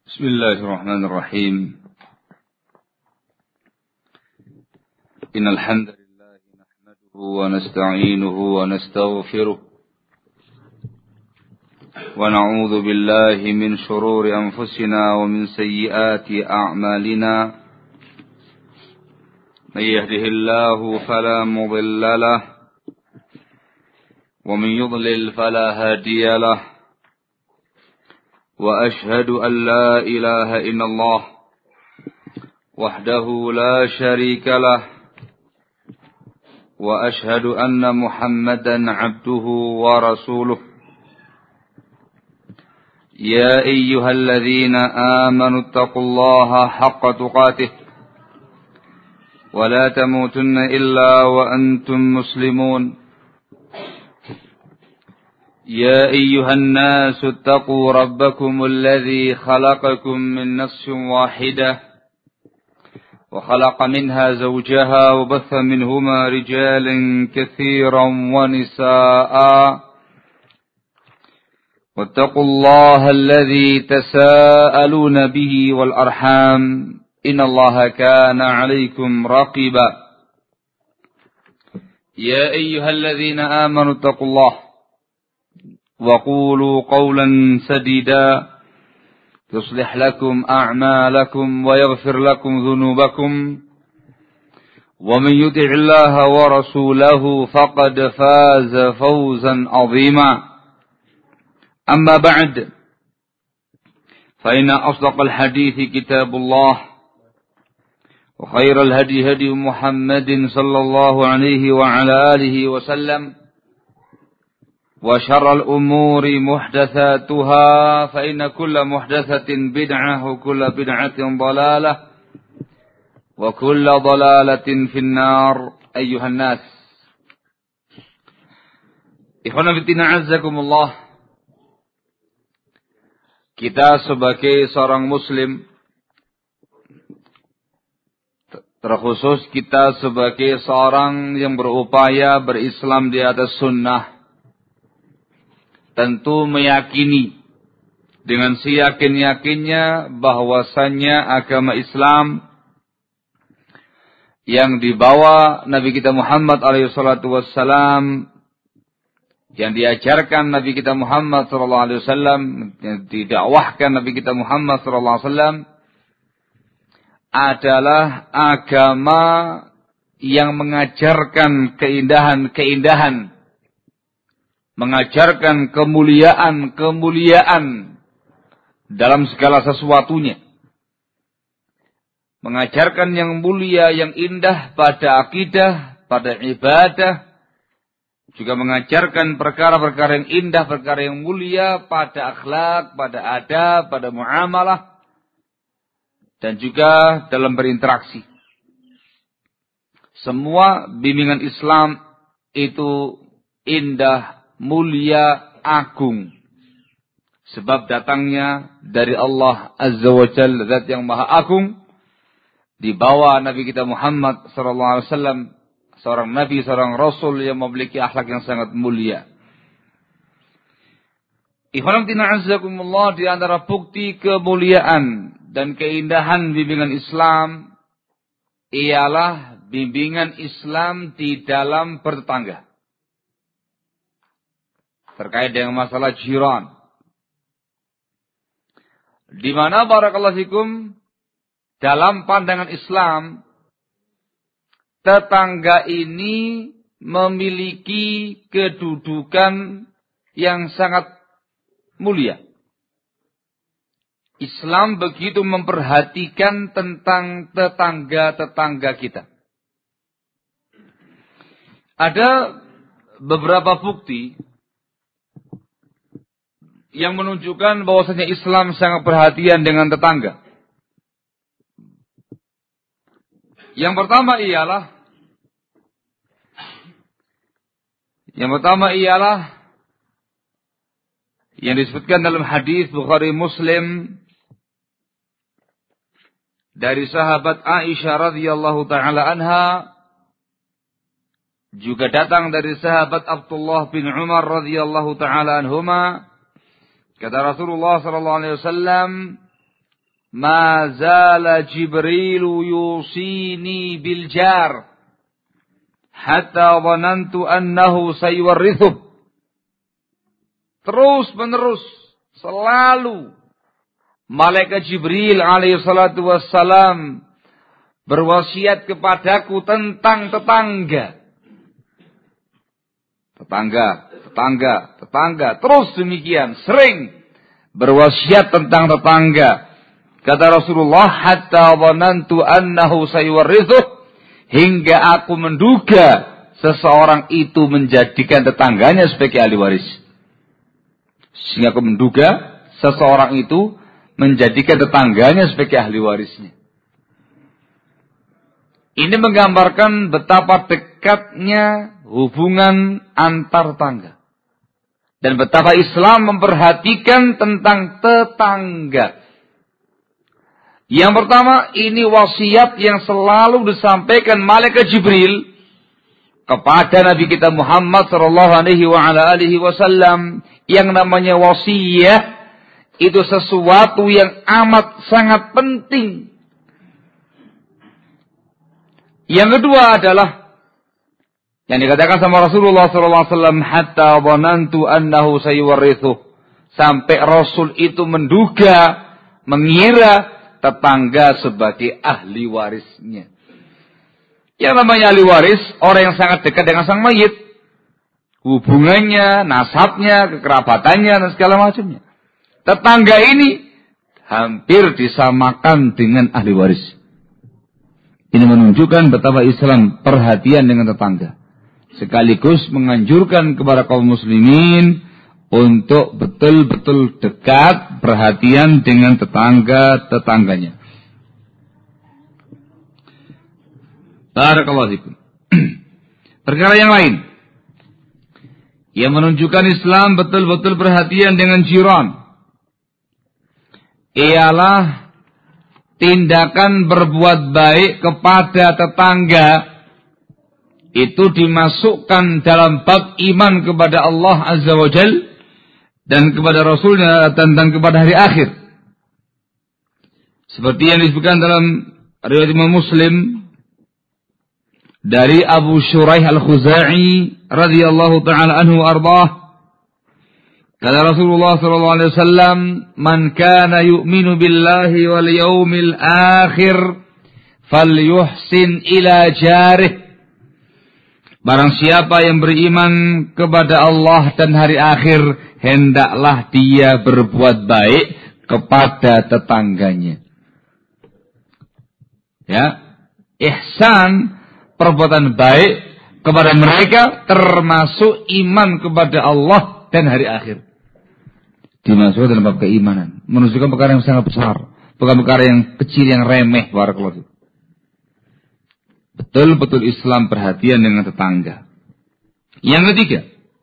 بسم الله الرحمن الرحيم إن الحمد لله نحمده ونستعينه ونستغفره ونعوذ بالله من شرور أنفسنا ومن سيئات أعمالنا من يهده الله فلا مضل له ومن يضلل فلا هادي له وأشهد أن لا إله إلا الله وحده لا شريك له وأشهد أن محمدا عبده ورسوله يا أيها الذين آمنوا اتقوا الله حق تقاته ولا تموتن إلا وأنتم مسلمون يا أيها الناس اتقوا ربكم الذي خلقكم من نفس واحدة وخلق منها زوجها وبث منهما رجالا كثيرا ونساء واتقوا الله الذي تساءلون به والأرحام إن الله كان عليكم رقيبا يا أيها الذين آمنوا اتقوا الله وقولوا قولا سديدا يصلح لكم أعمالكم ويغفر لكم ذنوبكم ومن يطع الله ورسوله فقد فاز فوزا عظيما أما بعد فإن أصدق الحديث كتاب الله وخير الهدي هدي محمد صلى الله عليه وعلى آله وسلم وشر الأمور محدثاتها فإن كل محدثة بدعة وكل بدعة ضلالة وكل ضلالة في النار أيها الناس Ikhwan fillah azzakumullah. Kita sebagai seorang muslim, terkhusus kita sebagai seorang yang berupaya berislam di atas sunnah, tentu meyakini dengan seyakin-yakinnya bahwasannya agama Islam yang dibawa Nabi kita Muhammad SAW, yang diajarkan Nabi kita Muhammad SAW, yang didakwahkan Nabi kita Muhammad SAW, adalah agama yang mengajarkan keindahan-keindahan, mengajarkan kemuliaan-kemuliaan dalam segala sesuatunya. Mengajarkan yang mulia, yang indah pada akidah, pada ibadah. Juga mengajarkan perkara-perkara yang indah, perkara yang mulia pada akhlak, pada adab, pada muamalah. Dan juga dalam berinteraksi. Semua bimbingan Islam itu indah, mulia, agung. Sebab datangnya dari Allah Azza wa Jalla, Zat yang Maha Agung. Di bawah Nabi kita Muhammad SAW, seorang Nabi, seorang Rasul yang memiliki akhlak yang sangat mulia. Ikhwan fillah azzakumullah, di antara bukti kemuliaan dan keindahan bimbingan Islam ialah bimbingan Islam di dalam bertetangga. Terkait dengan masalah jiran. Di mana barakallahu fikum, dalam pandangan Islam, tetangga ini memiliki kedudukan yang sangat mulia. Islam begitu memperhatikan tentang tetangga-tetangga kita. Ada beberapa bukti yang menunjukkan bahwasanya Islam sangat perhatian dengan tetangga. Yang pertama ialah yang disebutkan dalam hadis Bukhari Muslim dari sahabat Aisyah radhiyallahu taala anha, juga datang dari sahabat Abdullah bin Umar radhiyallahu taala anhuma. Kata Rasulullah sallallahu alaihi wasallam, ma zala Jibril yusini bil jar hatta dhanantu annahu sayuwarrithuh. Terus menerus selalu malaikat Jibril alaihi salatu wassalam berwasiat kepadaku tentang tetangga. Tetangga. Terus demikian, sering berwasiat tentang tetangga. Kata Rasulullah, hatta dhanantu annahu sayuwarrithuh, hingga aku menduga seseorang itu menjadikan tetangganya sebagai ahli waris. Sehingga aku menduga seseorang itu menjadikan tetangganya sebagai ahli warisnya. Ini menggambarkan betapa dekatnya hubungan antar tetangga. Dan betapa Islam memperhatikan tentang tetangga. Yang pertama, ini wasiat yang selalu disampaikan malaikat Jibril kepada Nabi kita Muhammad sallallahu alaihi wasallam. Yang namanya wasiat itu sesuatu yang amat sangat penting. Yang kedua adalah yang dikatakan sama Rasulullah sallallahu alaihi wasallam, hatta dhanantu annahu sayuwarrithuh, sampai Rasul itu mengira tetangga sebagai ahli warisnya. Yang namanya ahli waris, orang yang sangat dekat dengan sang mayit. Hubungannya, nasabnya, kekerabatannya, dan segala macamnya. Tetangga ini hampir disamakan dengan ahli waris. Ini menunjukkan betapa Islam perhatian dengan tetangga. Sekaligus menganjurkan kepada kaum muslimin untuk betul-betul dekat, perhatian dengan tetangga-tetangganya. Barakallahu fikum. Perkara yang lain yang menunjukkan Islam betul-betul perhatian dengan jiran ialah tindakan berbuat baik kepada tetangga itu dimasukkan dalam bab iman kepada Allah Azza wa Jalla dan kepada Rasulnya dan kepada hari akhir. Seperti yang disebutkan dalam riwayat Imam Muslim dari Abu Shuraih Al-Khuzai radhiyallahu taala anhu ardhah. Kata Rasulullah sallallahu alaihi wasallam, "Man kana yu'minu billahi wal yawmil akhir falyuhsin ila jarih." Barang siapa yang beriman kepada Allah dan hari akhir, hendaklah dia berbuat baik kepada tetangganya. Ya, ihsan, perbuatan baik kepada mereka termasuk iman kepada Allah dan hari akhir. Dimasukkan dalam bab keimanan, menunjukkan perkara yang sangat besar, bukan perkara yang kecil yang remeh. Barakallahu. Betul-betul Islam perhatian dengan tetangga. Yang ketiga,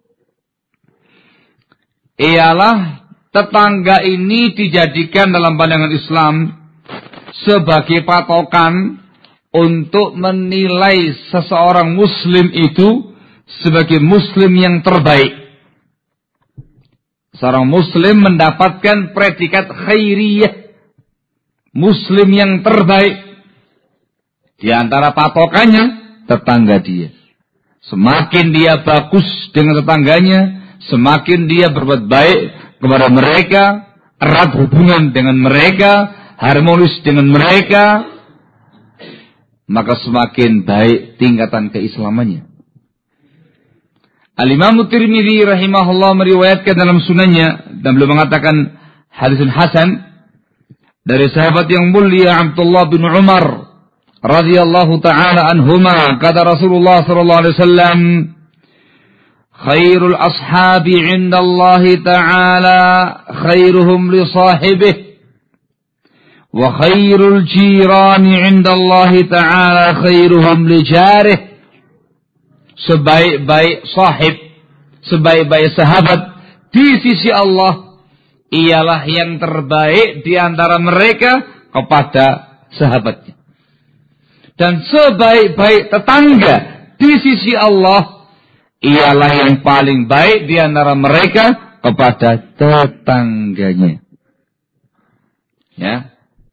ialah tetangga ini dijadikan dalam pandangan Islam sebagai patokan untuk menilai seseorang muslim itu sebagai muslim yang terbaik. Seorang muslim mendapatkan predikat khairiyah, muslim yang terbaik. Di antara patokannya, tetangga dia. Semakin dia bagus dengan tetangganya, semakin dia berbuat baik kepada mereka, erat hubungan dengan mereka, harmonis dengan mereka, maka semakin baik tingkatan keislamannya. Al-Imam Tirmidzi rahimahullah meriwayatkan dalam sunannya, dan beliau mengatakan hadisun hasan dari sahabat yang mulia Abdullah bin Umar radhiyallahu ta'ala anhuma, kata Rasulullah sallallahu alaihi wasallam, khairul ashabi 'inda Allah ta'ala khairuhum li sahibihi wa khairul jirani 'inda Allah ta'ala khairuhum li jarihi. Sebaik-baik sahib, sebaik-baik sahabat di sisi Allah ialah yang terbaik di antara mereka kepada sahabatnya. Dan sebaik-baik tetangga di sisi Allah ialah yang paling baik di antara mereka kepada tetangganya. Ya,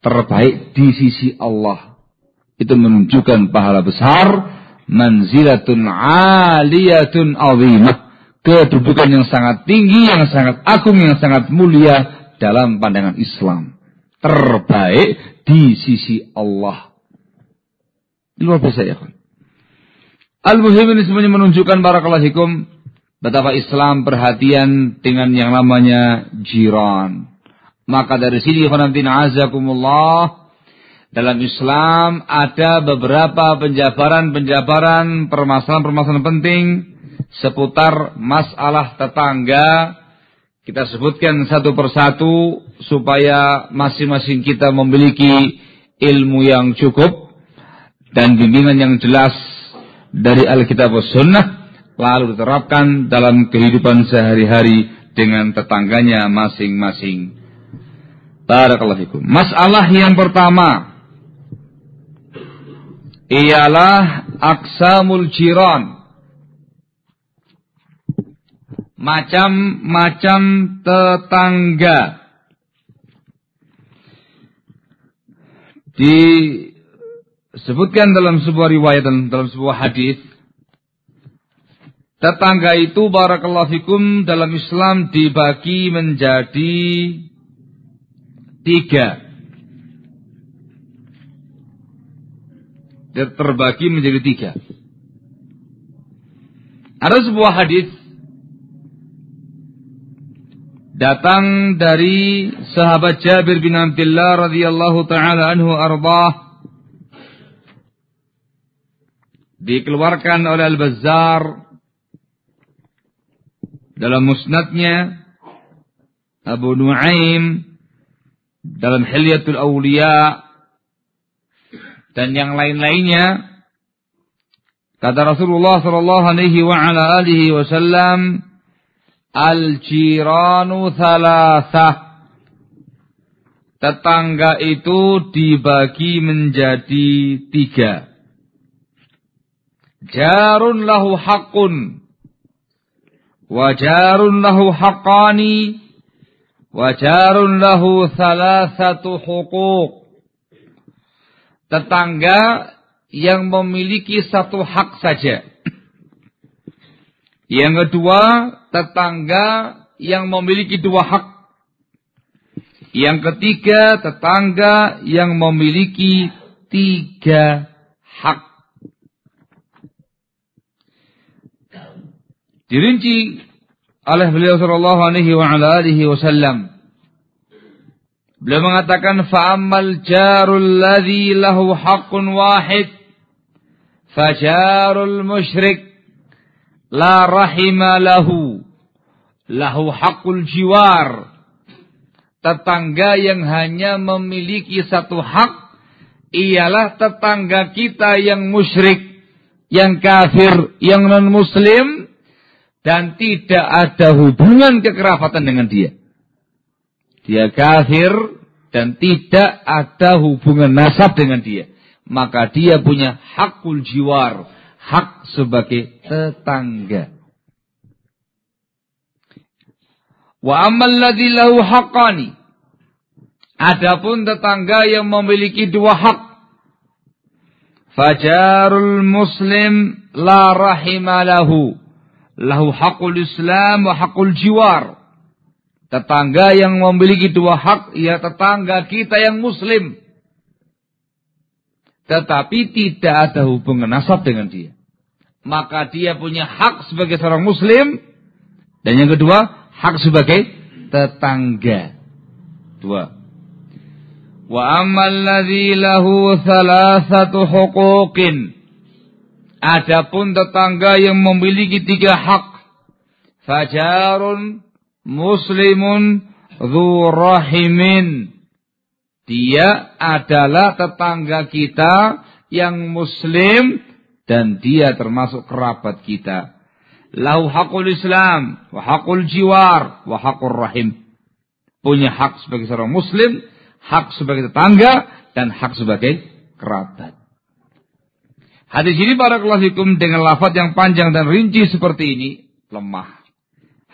terbaik di sisi Allah. Itu menunjukkan pahala besar, manzilatun aliyatun azimah, kedudukan yang sangat tinggi, yang sangat agung, yang sangat mulia dalam pandangan Islam. Terbaik di sisi Allah. Luar biasa ya kan. Al-Muhim ini semuanya menunjukkan barakallahu fikum betapa Islam perhatian dengan yang namanya jiran. Maka dari sini khonamtina azakumullah, dalam Islam ada beberapa penjabaran permasalahan-permasalahan penting seputar masalah tetangga. Kita sebutkan satu persatu supaya masing-masing kita memiliki ilmu yang cukup dan bimbingan yang jelas dari Alkitab was Sunnah, lalu diterapkan dalam kehidupan sehari-hari dengan tetangganya masing-masing. Barakallahu fikum. Masalah yang pertama ialah aqsamul jiran. Macam-macam tetangga. Disebutkan dalam sebuah riwayat dan dalam sebuah hadis, tetangga itu barakallahu fikum dalam Islam dibagi menjadi 3. Terbagi menjadi 3. Ada sebuah hadis datang dari sahabat Jabir bin Abdullah radhiyallahu taala anhu arbah, dikeluarkan oleh Al-Bazzar dalam musnadnya, Abu Nuaim dalam Hilyatul Awliya dan yang lain-lainnya. Kata Rasulullah sallallahu alaihi wa ala alihi wasallam, al-jiranu thalathah. Tetangga itu dibagi menjadi 3. Jarun lahu haqqun wa jarun lahu haqqani wa jarun lahu thalathatu huquq. Tetangga yang memiliki satu hak saja. Yang kedua, tetangga yang memiliki 2 hak. Yang ketiga, tetangga yang memiliki 3 hak. Dirinci oleh beliau sallallahu alaihi wa ala alihi wasallam. Beliau mengatakan, fa'ammal jarul ladzi lahu haqqun wahid fajarul musyrik la rahima lahu haqqul jiwar. Tetangga yang hanya memiliki 1 hak ialah tetangga kita yang musyrik, yang kafir, yang non-muslim, dan tidak ada hubungan kekerabatan dengan dia. Dia kafir dan tidak ada hubungan nasab dengan dia. Maka dia punya hakul jiwar, hak sebagai tetangga. Wa ammal ladzi lahu haqqani. Adapun tetangga yang memiliki 2 hak, fajarul muslim la rahima lahu haqqul islam wa haqqul jiwar. Tetangga yang memiliki 2 hak, ya tetangga kita yang muslim, tetapi tidak ada hubungan nasab dengan dia. Maka dia punya hak sebagai seorang muslim, dan yang kedua, hak sebagai tetangga. 2. Wa ammal ladzi lahu thalathatu huquqin. Adapun tetangga yang memiliki 3 hak, fajarun muslimun dzu rahimin. Dia adalah tetangga kita yang muslim dan dia termasuk kerabat kita. Lahu haqqul islam wa haqqul jiwar wa haqqur rahim. Punya hak sebagai seorang muslim, hak sebagai tetangga, dan hak sebagai kerabat. Hadis ini barakallahu fikum dengan lafaz yang panjang dan rinci seperti ini lemah.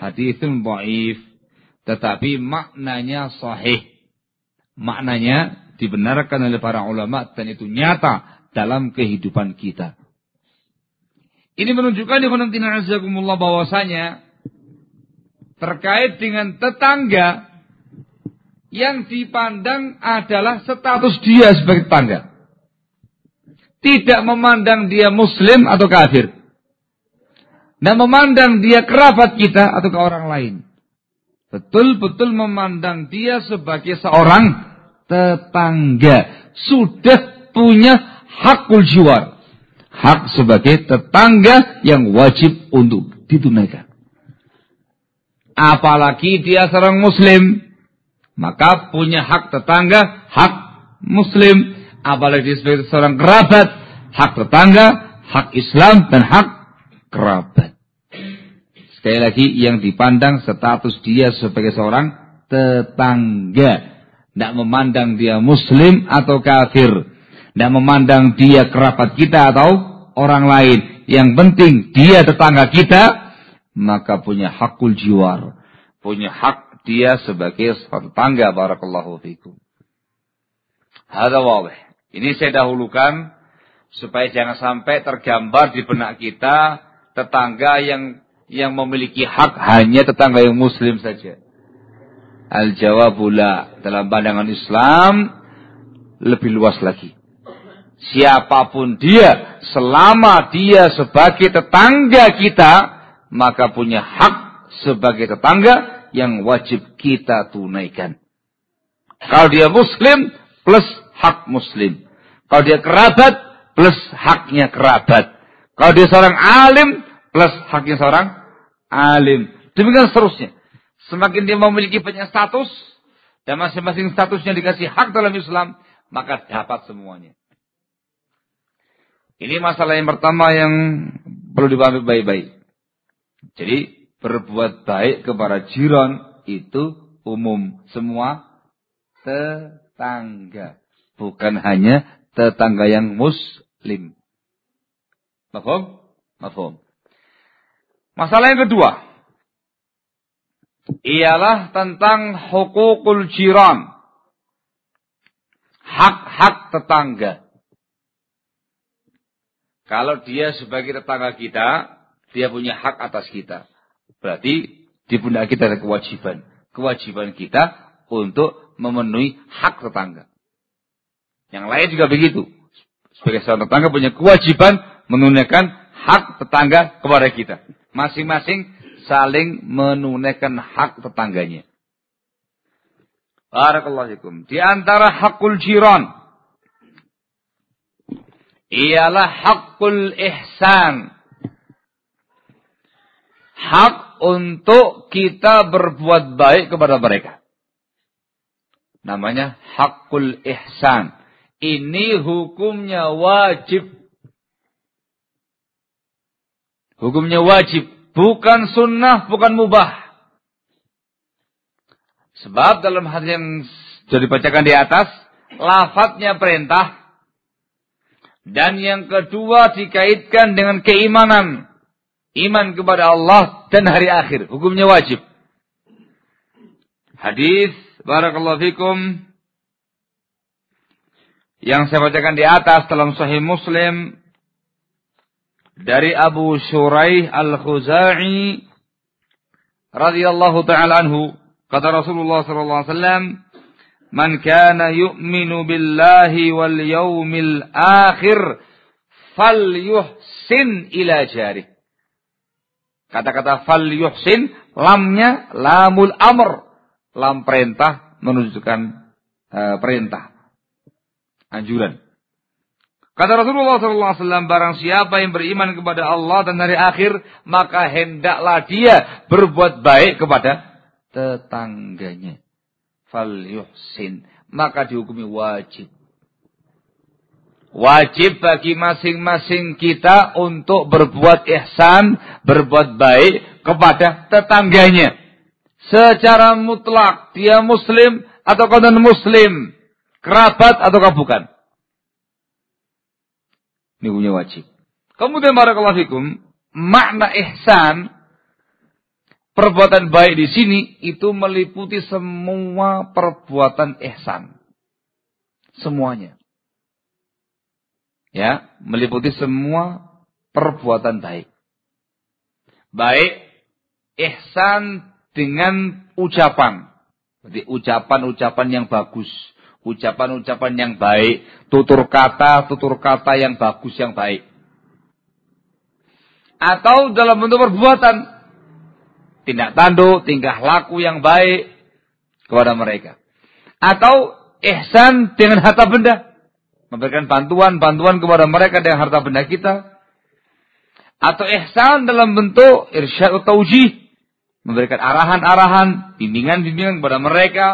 Haditsun dhaif, tetapi maknanya sahih. Maknanya dibenarkan oleh para ulama dan itu nyata dalam kehidupan kita. Ini menunjukkan bahwasanya terkait dengan tetangga yang dipandang adalah status dia sebagai tetangga. Tidak memandang dia muslim atau kafir. Dan memandang dia kerabat kita atau ke orang lain. Betul-betul memandang dia sebagai seorang tetangga. Sudah punya hakul jiwar. Hak sebagai tetangga yang wajib untuk ditunaikan. Apalagi dia seorang muslim. Maka punya hak tetangga, hak muslim. Apalagi sebagai seorang kerabat, hak tetangga, hak Islam, dan hak kerabat. Sekali lagi, yang dipandang status dia sebagai seorang tetangga. Tidak memandang dia muslim atau kafir. Tidak memandang dia kerabat kita atau orang lain. Yang penting dia tetangga kita, maka punya hakul jiwar. Punya hak dia sebagai tetangga. Barakallahu fikum. Hada wadih. Ini saya dahulukan supaya jangan sampai tergambar di benak kita tetangga yang memiliki hak hanya tetangga yang muslim saja. Al-jawabu la. Dalam pandangan Islam lebih luas lagi. Siapapun dia, selama dia sebagai tetangga kita, maka punya hak sebagai tetangga yang wajib kita tunaikan. Kalau dia muslim plus hak muslim. Kalau dia kerabat plus haknya kerabat. Kalau dia seorang alim plus haknya seorang alim. Demikian seterusnya. Semakin dia memiliki banyak status dan masing-masing statusnya dikasih hak dalam Islam, maka dapat semuanya. Ini masalah yang pertama yang perlu dipahami baik-baik. Jadi berbuat baik kepada jiran itu umum, semua tetangga, bukan hanya tetangga yang muslim. Mafhum? Mafhum. Masalah yang kedua ialah tentang hukukul jiran. Hak-hak tetangga. Kalau dia sebagai tetangga kita, dia punya hak atas kita. Berarti di pundak kita ada kewajiban. Kewajiban kita untuk memenuhi hak tetangga. Yang lain juga begitu. Sebagai seorang tetangga punya kewajiban menunaikan hak tetangga kepada kita. Masing-masing saling menunaikan hak tetangganya. Barakallahu fikum. Di antara hakul jiran ialah hakul ihsan. Hak untuk kita berbuat baik kepada mereka. Namanya hakul ihsan. Ini hukumnya wajib. Hukumnya wajib. Bukan sunnah, bukan mubah. Sebab dalam hadis yang sudah dibacakan di atas, lafadznya perintah. Dan yang kedua dikaitkan dengan keimanan. Iman kepada Allah dan hari akhir. Hukumnya wajib. Hadis, barakallahu fikum, yang saya bacakan di atas dalam Sahih Muslim. Dari Abu Shuraih Al-Khuzai radhiyallahu ta'ala anhu, kata Rasulullah sallallahu alaihi wasallam, "Man kana yu'minu billahi wal yawmil akhir falyuhsin ila jarih." Kata-kata falyuhsin, lamnya lamul amr, lam perintah menunjukkan perintah, anjuran. Kata Rasulullah SAW, barang siapa yang beriman kepada Allah dan hari akhir, maka hendaklah dia berbuat baik kepada tetangganya. Falyuhsin. Maka dihukumi wajib. Wajib bagi masing-masing kita untuk berbuat ihsan, berbuat baik kepada tetangganya. Secara mutlak, dia muslim atau non-muslim, kerabat atau bukan. Ini punya wajib. Kemudian barakallahu fikum, makna ihsan, perbuatan baik di sini itu meliputi semua perbuatan ihsan. semuanya. Ya, meliputi semua perbuatan baik. Baik ihsan dengan ucapan. Jadi ucapan-ucapan yang bagus, ucapan-ucapan yang baik, tutur kata yang bagus, yang baik. Atau dalam bentuk perbuatan, tindak tanduk, tingkah laku yang baik kepada mereka. Atau ihsan dengan harta benda, memberikan bantuan kepada mereka dengan harta benda kita. Atau ihsan dalam bentuk irsyad atau taujih, memberikan arahan-arahan, bimbingan-bimbingan kepada mereka.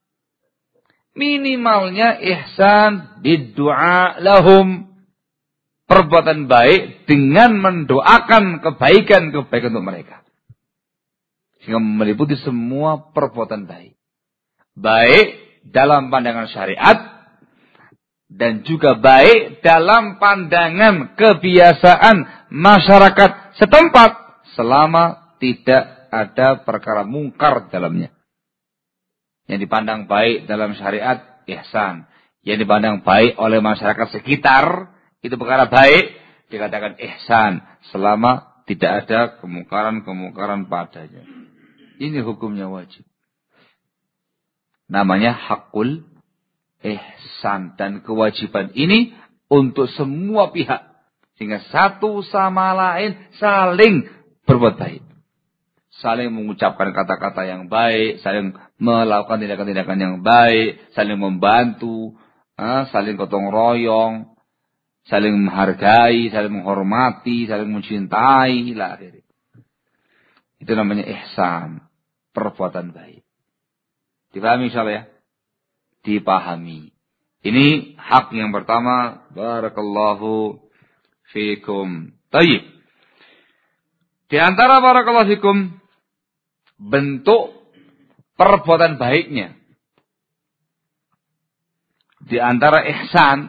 Minimalnya ihsan biddu'a lahum, perbuatan baik dengan mendoakan kebaikan untuk mereka. Sehingga meliputi semua perbuatan baik. Baik dalam pandangan syariat, dan juga baik dalam pandangan kebiasaan masyarakat setempat, selama tidak ada perkara mungkar dalamnya. Yang dipandang baik dalam syariat, ihsan. Yang dipandang baik oleh masyarakat sekitar, itu perkara baik, dikatakan ihsan, selama tidak ada kemungkaran padanya. Ini hukumnya wajib. Namanya hakul ihsan, dan kewajiban ini untuk semua pihak, sehingga satu sama lain saling berbuat baik, saling mengucapkan kata-kata yang baik, saling melakukan tindakan-tindakan yang baik, saling membantu, saling gotong royong, saling menghargai, saling menghormati, saling mencintai, lah. Itu namanya ihsan, perbuatan baik. Dipahami insyaallah ya? Dipahami. Ini hak yang pertama. Barakallahu fikum. Tayyib. Di antara barakallahu fikum bentuk perbuatan baiknya, di antara ihsan,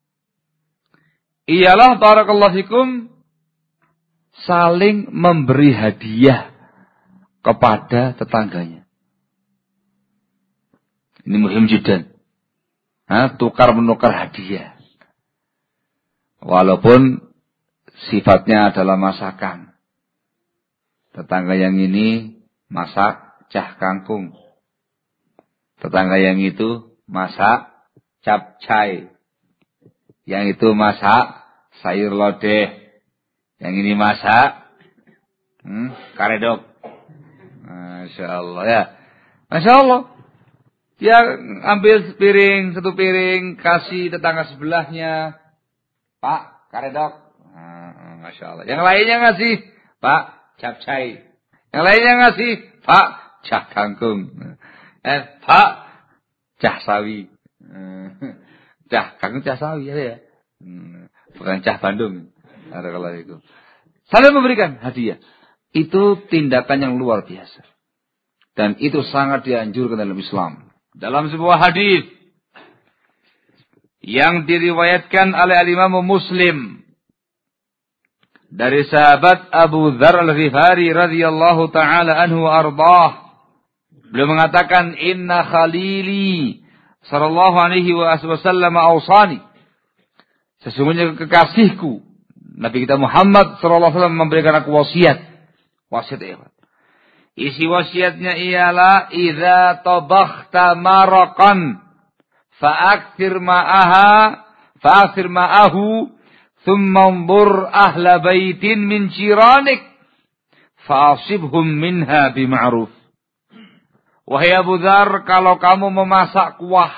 ialah barakallahu fikum saling memberi hadiah kepada tetangganya. Ini muhim jiddan. Tukar menukar hadiah. Walaupun sifatnya adalah masakan. Tetangga yang ini masak cah kangkung. Tetangga yang itu masak capcay. Yang itu masak sayur lodeh. Yang ini masak karedok. Masya Allah ya. Masya Allah. Dia ambil satu piring, kasih tetangga sebelahnya. Pak, karedok. Masya Allah. Yang lainnya ngasih, Pak, capcay. Yang lainnya ngasih, Pak, cah kangkung. Pak, cah sawi. Cah kangkung, cah sawi ya. Bukan cah Bandung. Ada kalau itu. Saling memberikan hadiah. Itu tindakan yang luar biasa. Dan itu sangat dianjurkan dalam Islam. Dalam sebuah hadis yang diriwayatkan oleh Imam Muslim dari sahabat Abu Dzar Al-Ghifari radhiyallahu taala anhu ardhah, beliau mengatakan, inna khalili sallallahu alaihi wasallam awsani, sesungguhnya kekasihku Nabi kita Muhammad sallallahu alaihi wasallam memberikan aku wasiat ya. Isi wasiatnya ialah idza tabakhta maraqan fa'akthir ma'ahu thumma anzur ahla baitin min jiranik fa'asibhum minha bima'ruf. Wahai Abu Dzar, kalau kamu memasak kuah,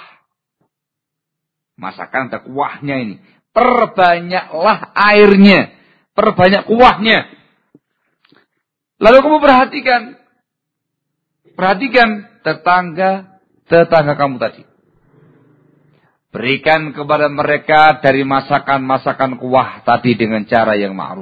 masakan ada kuahnya ini, perbanyaklah airnya, perbanyak kuahnya. Lalu kamu perhatikan tetangga kamu tadi. Berikan kepada mereka dari masakan kuah tadi dengan cara yang ma'ruf.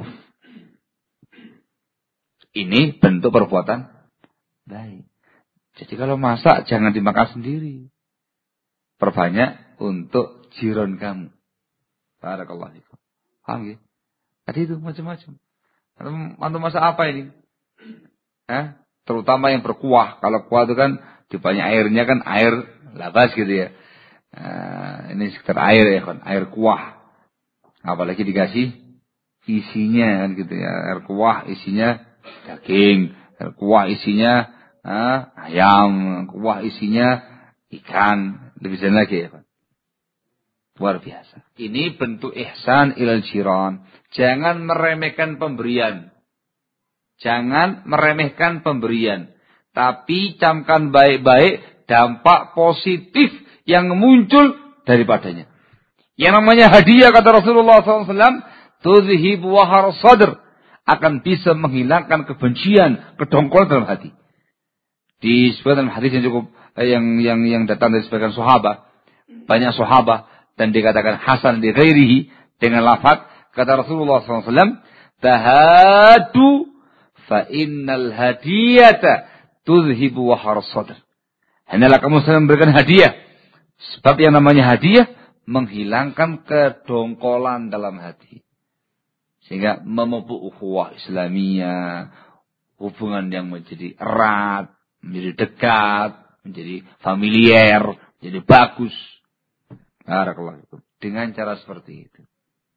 Ini bentuk perbuatan baik. Jadi kalau masak jangan dimakan sendiri. Perbanyak untuk jiran kamu. Barakallahu fikum. Paham ya? Tadi itu macam-macam. Antum masak apa ini? Terutama yang berkuah. Kalau kuah itu kan dibanyak airnya kan air labas gitu ya. Ini sekedar air ya kan, air kuah. Apalagi dikasih isinya kan gitu ya. Air kuah isinya daging, air kuah isinya ayam, kuah isinya ikan. Lebih jelas lagi ya kan. Luar biasa. Ini bentuk ihsan ilal jiran. Jangan meremehkan pemberian. Jangan meremehkan pemberian. Tapi camkan baik-baik dampak positif yang muncul daripadanya. Yang namanya hadiah kata Rasulullah SAW, tuzhibu wahar sadr, akan bisa menghilangkan kebencian, kedongkolan dalam hati. Disebutkan dalam hadis yang cukup yang datang dari sebagian sahabat, banyak sahabat, dan dikatakan hasan di ghairihi dengan lafaz kata Rasulullah SAW, tahadu fa innal hadiyata tuzhibu wahar sadr. Hendaklah kamu selalu memberikan hadiah. Sebab yang namanya hadiah menghilangkan kedongkolan dalam hati. Sehingga memupuk ukhuwah Islamiyah, hubungan yang menjadi erat, menjadi dekat, menjadi familiar, menjadi bagus. Barakallahu fikum. Dengan cara seperti itu.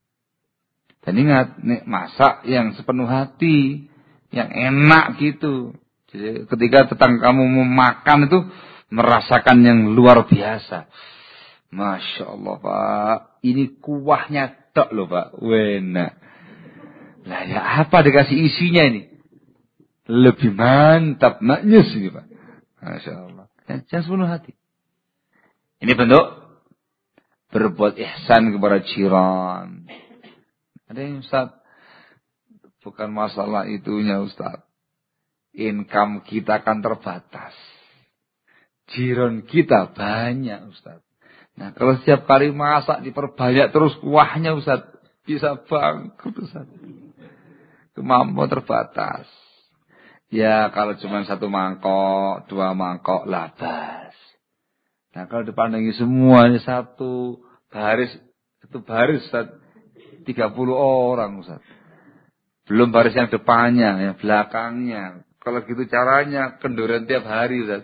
Dan ingat, masak yang sepenuh hati, yang enak gitu. Jadi ketika tetangga kamu mau makan itu merasakan yang luar biasa. Masya Allah Pak, ini kuahnya tok loh Pak, enak. Lah ya apa dikasih isinya ini? Lebih mantap, maknyus ini Pak. Masya Allah. Jangan sepenuh hati. Ini bentuk berbuat ihsan kepada jiran. Ada yang Ustaz, bukan masalah itunya Ustaz. Income kita kan terbatas. Jiran kita banyak Ustaz. Nah kalau setiap kali masak diperbanyak terus kuahnya Ustaz. Bisa bangkrut Ustaz. Kemampuan terbatas. Ya kalau cuma 1 mangkok, 2 mangkok labas. Nah kalau dipandangi semuanya satu baris Ustaz. 30 orang Ustaz. Belum baris yang depannya, yang belakangnya. Kalau gitu caranya kenduran tiap hari Ustaz.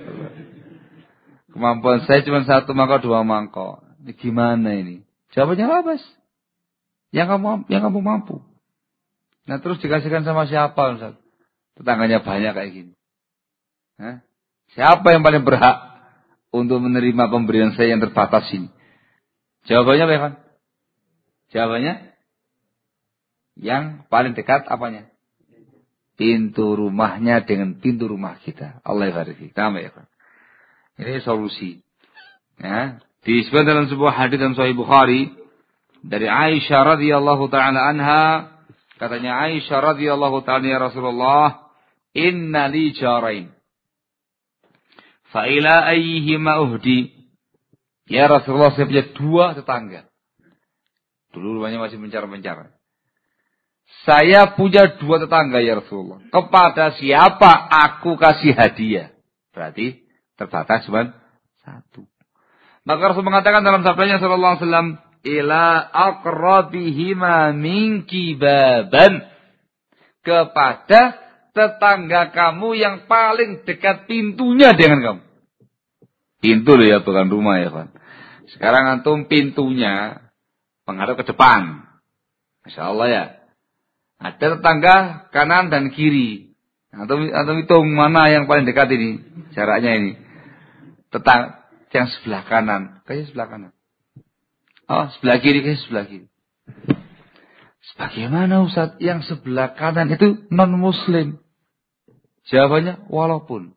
Kemampuan saya cuma 1 mangkok, 2 mangkok. Ini gimana ini? Jawabannya labas. Yang kamu mampu. Nah terus dikasihkan sama siapa Ustaz? Tetangganya banyak kayak gini. Hah? Siapa yang paling berhak untuk menerima pemberian saya yang terbatas ini? Jawabannya apa kan? Jawabannya yang paling dekat apanya? Pintu rumahnya dengan pintu rumah kita. Allah barik fiik. Ini solusi. Ya, disebut dalam sebuah hadis dalam Sahih Bukhari dari Aisyah radhiyallahu taala anha, katanya Aisyah radhiyallahu taala ya Rasulullah, inna li jarain. Fa ila ayyihima uhdi? Ya Rasulullah, saya punya 2 tetangga. Dulu rumahnya masih mencar-mencar. Saya punya 2 tetangga ya Rasulullah. Kepada siapa aku kasih hadiah? Berarti terbatas cuma 1. Maka Rasul mengatakan dalam sabdanya sallallahu alaihi wasallam, ila aqrabihima minki baban, kepada tetangga kamu yang paling dekat pintunya dengan kamu. Pintu loh ya, bukan rumah ya kan. Sekarang antum pintunya menghadap ke depan. Masya Allah ya. Ada tetangga kanan dan kiri. Antum hitung mana yang paling dekat ini. Jaraknya ini. Yang sebelah kanan. Kayaknya sebelah kanan. Oh, sebelah kiri. Kayaknya sebelah kiri. Sebagaimana Ustaz? Yang sebelah kanan itu non-muslim. Jawabannya walaupun.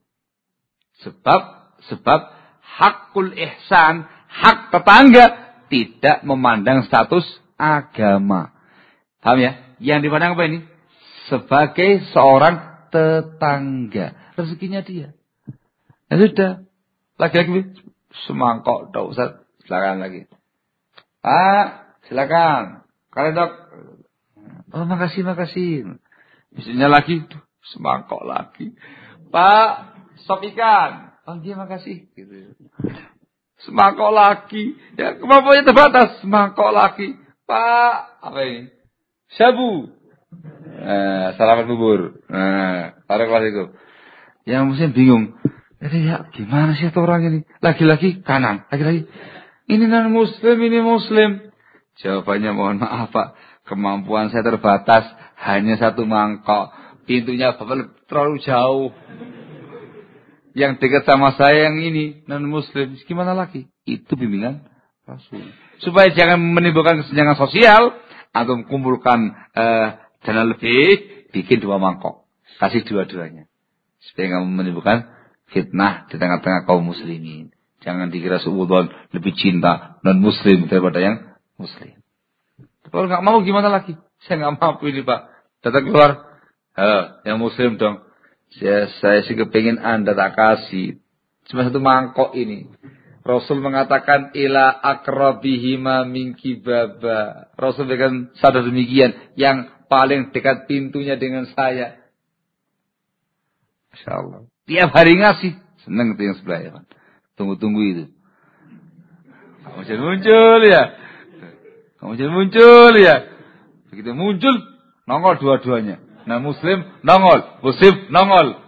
Sebab hakul ihsan, hak tetangga tidak memandang status agama. Paham ya? Yang dipandang apa ini? Sebagai seorang tetangga. Rezekinya dia. Ya sudah. Lagi-lagi semangkok dok Ustaz. Silakan lagi. Pak, silakan. Kalian dok. Oh, makasih. Biasanya lagi semangkok lagi. Pak, sop ikan. Oh, dia makasih. Gitu. Semangkok lagi. Ya, kemampuannya terbatas. Semangkok lagi. Pak, apa ini? Sabu. Salaman bubur. Barakallahu. Yang mungkin bingung. Jadi ya gimana sih orang ini? Lagi-lagi kanan. Lagi-lagi. Ini non muslim, ini muslim. Jawabannya mohon maaf Pak, kemampuan saya terbatas, hanya satu mangkok. Pintunya Bapak terlalu jauh. Yang dekat sama saya yang ini non muslim. Gimana lagi? Itu bimbingan Rasul. Supaya jangan menimbulkan kesenjangan sosial atau kumpulkan dana lebih, bikin 2 mangkok. Kasih dua-duanya. Supaya nggak menimbulkan fitnah di tengah-tengah kaum muslimin. Jangan dikira suudzon lebih cinta non muslim daripada yang muslim. Kalau nggak mau gimana lagi? Saya nggak mampu ini Pak. Datang keluar, yang muslim dong. Saya sih kepingin Anda tak kasih. Cuma 1 mangkok ini. Rasul mengatakan ila akrabihima min kibaba. Rasul berikan sadar demikian. Yang paling dekat pintunya dengan saya. Masya Allah. Tiap hari ngasih. Senang itu yang sebelah ya Pak. Tunggu-tunggu itu. Kamu jangan muncul ya. Kamu jangan muncul ya. Begitu muncul, nongol dua-duanya. Nah muslim, nongol. Muslim, nongol.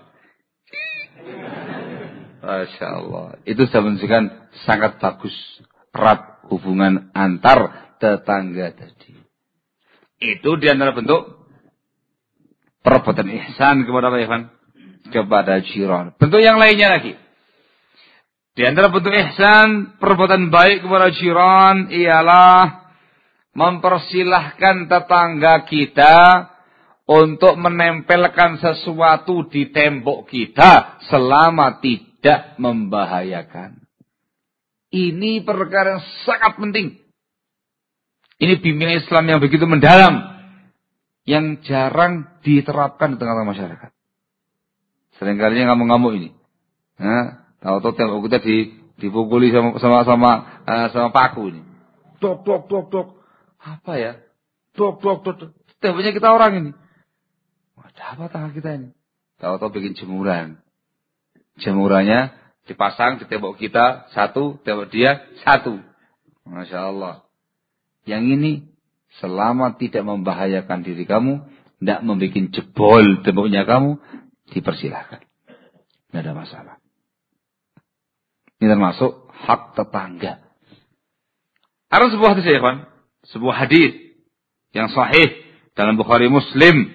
Masya Allah. Itu saya menunjukkan sangat bagus. Erat hubungan antar tetangga tadi. Itu di antara bentuk perbuatan ihsan kepada apa Ikhwan? Kepada jiran. Bentuk yang lainnya lagi. Di antara bentuk ihsan, perbuatan baik kepada jiran ialah mempersilahkan tetangga kita untuk menempelkan sesuatu di tembok kita selama tidak membahayakan. Ini perkara yang sangat penting. Ini bimbingan Islam yang begitu mendalam, yang jarang diterapkan di tengah-tengah masyarakat. Seringkali ngamuk-ngamuk ini. Tahu-tahu tembok kita dipukuli sama paku ini. Dok. Apa ya? Dok. Temboknya kita orang ini. Ada apa tangan kita ini? Tahu-tahu bikin jemuran. Jemurannya dipasang di tembok kita 1, tembok dia 1. Masya Allah. Yang ini selama tidak membahayakan diri kamu, tidak membuat jebol temboknya kamu, dipersilahkan. Tidak ada masalah. Ini termasuk hak tetangga. Ada sebuah hadis ya kawan, sebuah hadis yang sahih dalam Bukhari Muslim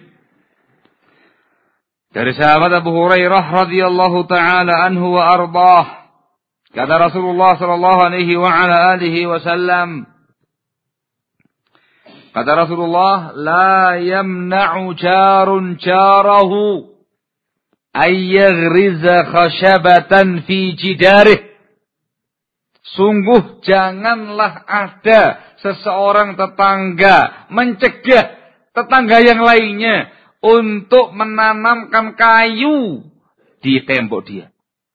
dari sahabat Abu Hurairah radhiyallahu taala anhu wa ardhah. Kata Rasulullah sallallahu alaihi wa ala alihi wasallam, kata Rasulullah, la yamna'u jarun jarahu ay yaghriza khashabatan fi jidarih. Sungguh janganlah ada seseorang tetangga mencegah tetangga yang lainnya untuk menanamkan kayu di tembok dia.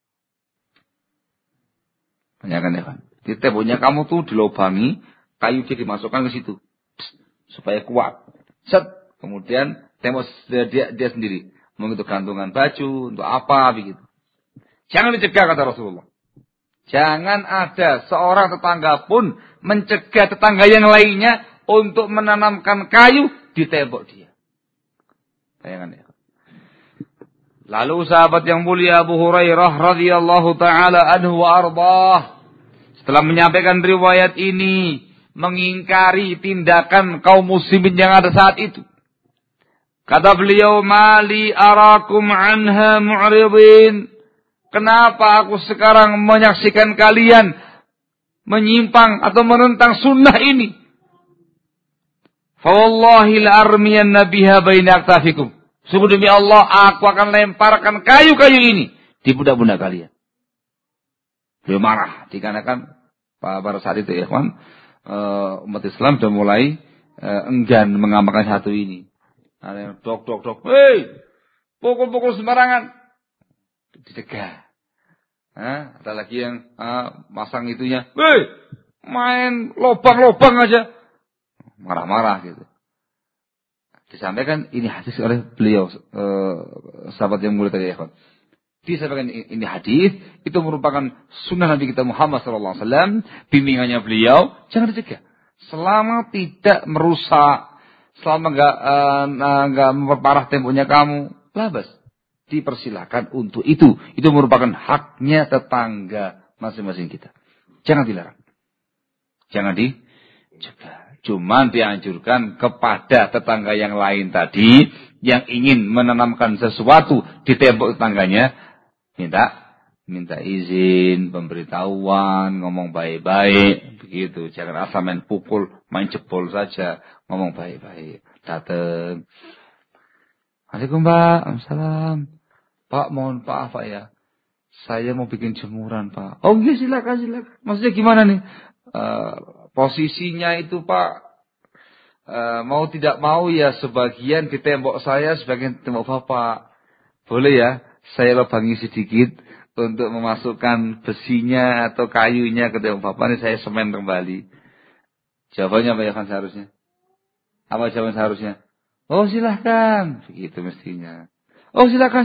Tanyakan ya Pak. Di temboknya kamu tuh dilobangi, kayu dia dimasukkan ke situ. Supaya kuat. Set. Kemudian tembok dia sendiri. Mau itu gantungan baju, untuk apa begitu. Jangan dicegah kata Rasulullah. Jangan ada seorang tetangga pun mencegah tetangga yang lainnya untuk menanamkan kayu di tembok dia. Bayangkan ya. Lalu sahabat yang mulia Abu Hurairah radhiyallahu taala anhu wa ardhah setelah menyampaikan riwayat ini mengingkari tindakan kaum muslimin yang ada saat itu. Kata beliau, "Mali arakum anha mu'ridin." Kenapa aku sekarang menyaksikan kalian menyimpang atau menentang sunnah ini? Fa wallahi la armiyanna biha baina aktafikum. Sungguh demi Allah, aku akan lemparkan kayu-kayu ini di pundak-pundak kalian. Beliau marah dikarenakan pada saat itu ya kawan, umat Islam sudah mulai enggan mengamalkan satu ini. Ada yang dok. Hei, pukul-pukul sembarangan. Dicegah. Ada lagi yang masang itunya. Hei, main lobang-lobang aja. Marah-marah gitu. Disampaikan ini hadis oleh beliau, sahabat yang mulia tadi ya kawan. Disampaikan ini hadis, itu merupakan sunnah Nabi kita Muhammad SAW, bimbingannya beliau, jangan dicegah. Selama tidak merusak, selama enggak memperparah temboknya kamu, labas. Dipersilakan untuk itu. Itu merupakan haknya tetangga masing-masing kita. Jangan dilarang. jangan dicegah. Cuman dianjurkan kepada tetangga yang lain tadi yang ingin menanamkan sesuatu di tembok tetangganya, minta izin, pemberitahuan, ngomong baik-baik, begitu. Jangan asal main pukul, main jebol saja, ngomong baik-baik. Datang. Assalamualaikum Pak, Assalam. Pak, mohon maaf Pak ya. Saya mau bikin jemuran Pak. Oh iya silakan. Maksudnya gimana nih? Posisinya itu Pak, mau tidak mau ya sebagian di tembok saya, sebagian di tembok Bapak. Boleh ya, saya lubangi sedikit untuk memasukkan besinya atau kayunya ke tembok Bapak, ini saya semen kembali. Jawabannya apa ya kan seharusnya? Apa jawaban seharusnya? Oh silahkan. Begitu mestinya. Oh silakan.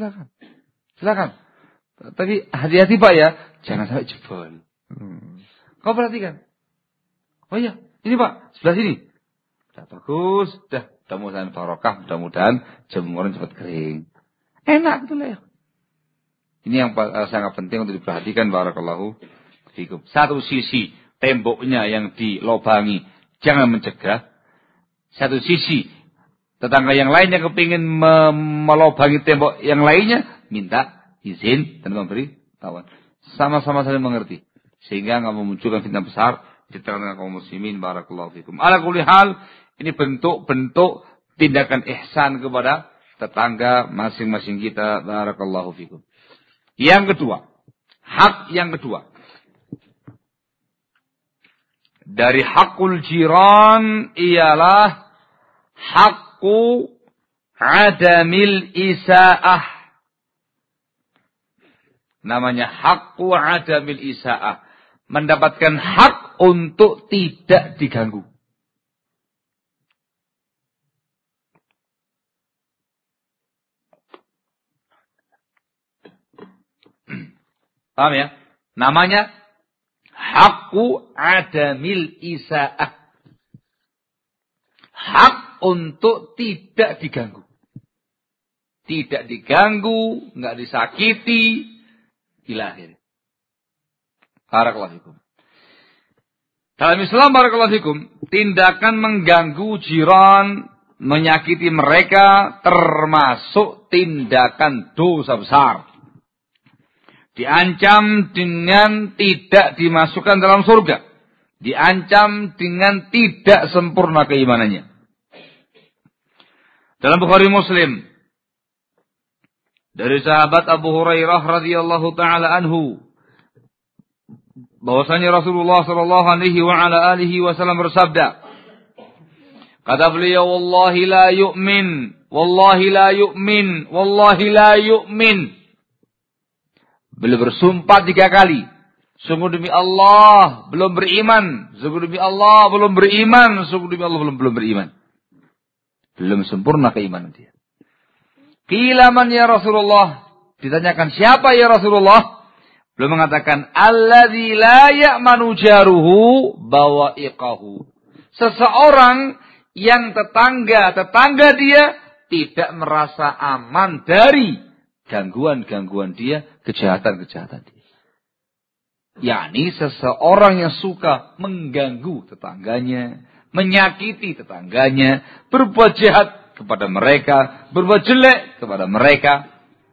Tapi hati-hati Pak ya, jangan sampai jebol. Kau perhatikan. Oh iya, ini Pak, sebelah sini. Sudah bagus, sudah mudah-mudahan barokah, mudah-mudahan jemuran cepat kering. Enak betul ya. Ini yang sangat penting untuk diperhatikan, barakallahu fikum. Satu sisi temboknya yang dilobangi, jangan mencegah. Satu sisi tetangga yang lain yang kepingin melobangi tembok yang lainnya, minta izin dan memberi tahuan. Sama-sama saling mengerti. Sehingga nggak memunculkan fitnah besar di tengah kaum muslimin, barakallahu fikum. Ala kulli hal, ini bentuk-bentuk tindakan ihsan kepada tetangga masing-masing kita, barakallahu fikum. Yang kedua, hak yang kedua. Dari hakul jiran ialah hakku adamil isaah. Namanya hakku adamil isaah. Mendapatkan hak untuk tidak diganggu. Paham ya? Namanya hakku adamil isaah. Hak untuk tidak diganggu. Tidak diganggu, enggak disakiti, ila akhir. Barakallahu fikum. Dalam Islam, barakallahu fikum, tindakan mengganggu jiran, menyakiti mereka termasuk tindakan dosa besar. Diancam dengan tidak dimasukkan dalam surga. Diancam dengan tidak sempurna keimanannya. Dalam Bukhari Muslim, dari sahabat Abu Hurairah radhiyallahu taala anhu, bahwasanya Rasulullah sallallahu alaihi wa ala alihi wasallam bersabda, kata beliau, wallahi la yu'min, wallahi la yu'min, wallahi la yu'min. Beliau bersumpah 3 kali. Sungguh demi Allah belum beriman. Sungguh demi Allah belum beriman. Sungguh demi Allah belum beriman. Belum sempurna keimanan dia. Qila man ya Rasulullah. Ditanyakan siapa ya Rasulullah? Beliau mengatakan alladzi la ya'manu jaruhu bawa'iqahu. Seseorang yang tetangga dia tidak merasa aman dari gangguan-gangguan dia, kejahatan-kejahatan dia. Yakni seseorang yang suka mengganggu tetangganya, menyakiti tetangganya, berbuat jahat kepada mereka, berbuat jelek kepada mereka,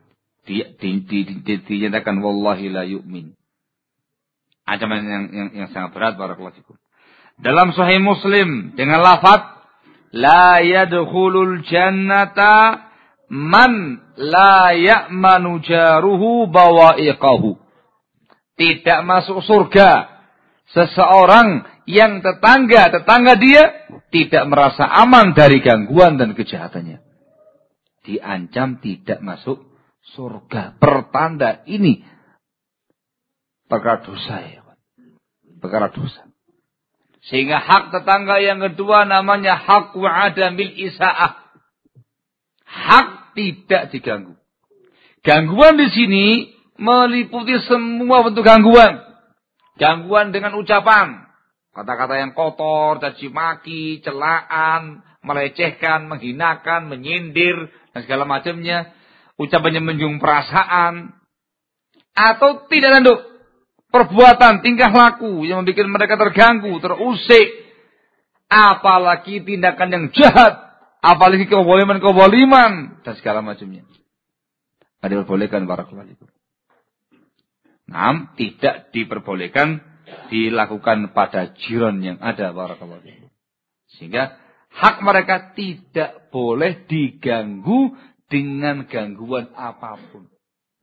dinyatakan wallahi la yu'min. Ancaman yang sangat berat, barakallahu fikum. Dalam Sahih Muslim dengan lafaz la yadkhulul jannata man la ya'manu jaruhu bawa'iqahu. Tidak masuk surga seseorang yang tetangga dia tidak merasa aman dari gangguan dan kejahatannya. Diancam tidak masuk surga. Pertanda ini perkara dosa ya. Perkara dosa. Sehingga hak tetangga yang kedua namanya hak wa'adamil isaah. Hak tidak diganggu. Gangguan di sini meliputi semua bentuk gangguan. Gangguan dengan ucapan, kata-kata yang kotor, caci maki, celaan, melecehkan, menghinakan, menyindir dan segala macamnya. Ucapannya menyinggung perasaan atau tidak tanduk. perbuatan, tingkah laku yang membuat mereka terganggu, terusik. Apalagi tindakan yang jahat, apalagi keboliman dan segala macamnya. Tidak diperbolehkan barakallahu fikum. Tidak diperbolehkan dilakukan pada jiran yang ada barakallahu fikum. Sehingga hak mereka tidak boleh diganggu dengan gangguan apapun.